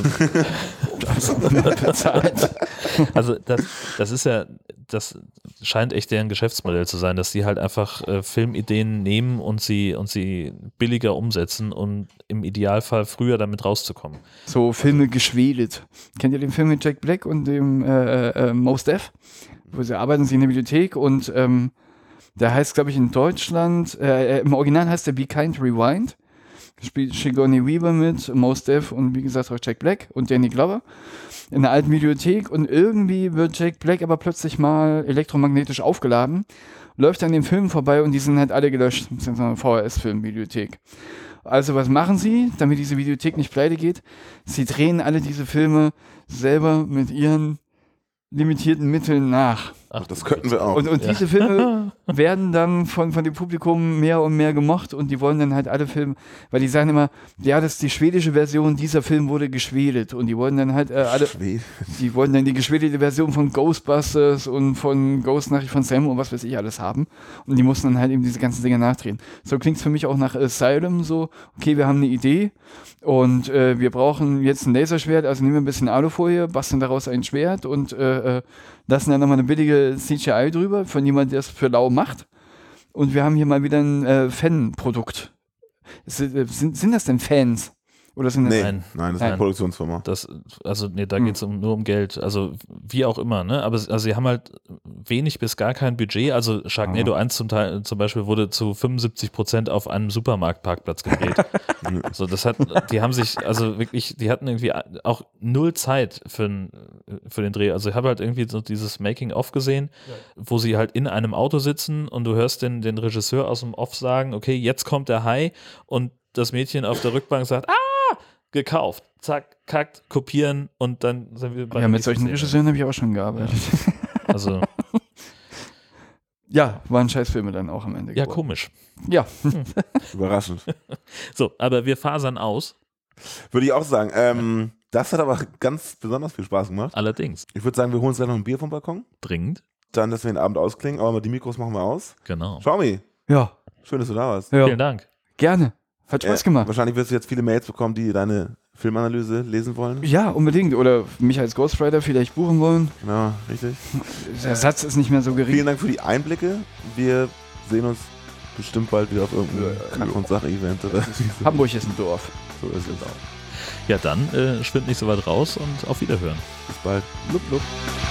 bezahlt. also das, das ist ja, das scheint echt deren Geschäftsmodell zu sein, dass die halt einfach äh, Filmideen nehmen und sie und sie billiger umsetzen, um im Idealfall früher damit rauszukommen. So Filme geschwedet. Kennt ihr den Film mit Jack Black und dem äh, äh, Mos Def? Wo sie arbeiten sie in der Bibliothek und ähm, der heißt, glaube ich, in Deutschland, äh, im Original heißt der Be Kind Rewind. Spielt Sigourney Weaver mit, Mos Def und wie gesagt auch Jack Black und Danny Glover in einer alten Bibliothek und irgendwie wird Jack Black aber plötzlich mal elektromagnetisch aufgeladen, läuft an den Filmen vorbei und die sind halt alle gelöscht. Das ist so eine V H S-Film-Bibliothek. Also was machen sie, damit diese Videothek nicht pleite geht? Sie drehen alle diese Filme selber mit ihren limitierten Mitteln nach. Ach, Das könnten wir auch. Und, und Ja. diese Filme werden dann von, von dem Publikum mehr und mehr gemocht und die wollen dann halt alle Filme, weil die sagen immer, ja, das ist die schwedische Version, dieser Film wurde geschwedet und die wollen dann halt äh, alle, Schwede. die wollen dann die geschwedete Version von Ghostbusters und von Ghost Nachricht von Sam und was weiß ich alles haben und die mussten dann halt eben diese ganzen Dinge nachdrehen. So klingt es für mich auch nach Asylum so, okay, wir haben eine Idee und äh, wir brauchen jetzt ein Laserschwert, also nehmen wir ein bisschen Alufolie, basteln daraus ein Schwert und äh, äh, lassen dann nochmal eine billige C G I drüber von jemandem, der es für lau macht. Und wir haben hier mal wieder ein äh, Fan-Produkt. Sind, äh, sind, sind das denn Fans? Oder sind das Nee, Nein. nein, das ist Nein. eine Produktionsfirma. Das, also nee, da Hm. geht es um, nur um Geld, also wie auch immer, ne? Aber also sie haben halt wenig bis gar kein Budget. Also Sharknado eins zum Teil zum Beispiel wurde zu fünfundsiebzig Prozent auf einem Supermarktparkplatz gedreht. So, das hat, die haben sich, also wirklich, die hatten irgendwie auch null Zeit für, n, für den Dreh. Also ich habe halt irgendwie so dieses Making-of gesehen, ja. wo sie halt in einem Auto sitzen und du hörst den, den Regisseur aus dem Off sagen, okay, jetzt kommt der Hai und das Mädchen auf der Rückbank sagt, ah, gekauft. Zack, kackt, kopieren und dann sind wir bei Ja, mit solchen Regisseuren habe ich auch schon gearbeitet. Ja. Also. Ja, waren Scheißfilme dann auch am Ende. Ja, geworden. Komisch. Ja. Hm. Überraschend. So, aber wir fasern aus. Würde ich auch sagen. Ähm, das hat aber ganz besonders viel Spaß gemacht. Allerdings. Ich würde sagen, wir holen uns gleich noch ein Bier vom Balkon. Dringend. Dann, dass wir den Abend ausklingen, aber die Mikros machen wir aus. Genau. Xiaomi. Ja. Schön, dass du da warst. Ja. Vielen Dank. Gerne. Hat Spaß gemacht. Äh, wahrscheinlich wirst du jetzt viele Mails bekommen, die deine Filmanalyse lesen wollen. Ja, unbedingt. Oder mich als Ghostwriter vielleicht buchen wollen. Genau, richtig. Der Satz ist nicht mehr so gering. Vielen Dank für die Einblicke. Wir sehen uns bestimmt bald wieder auf irgendeinem Kack- und Sach-Event. Hamburg ist ein Dorf. So ist es auch. Ja, dann äh, schwimmt nicht so weit raus und auf Wiederhören. Bis bald. Blub, blub.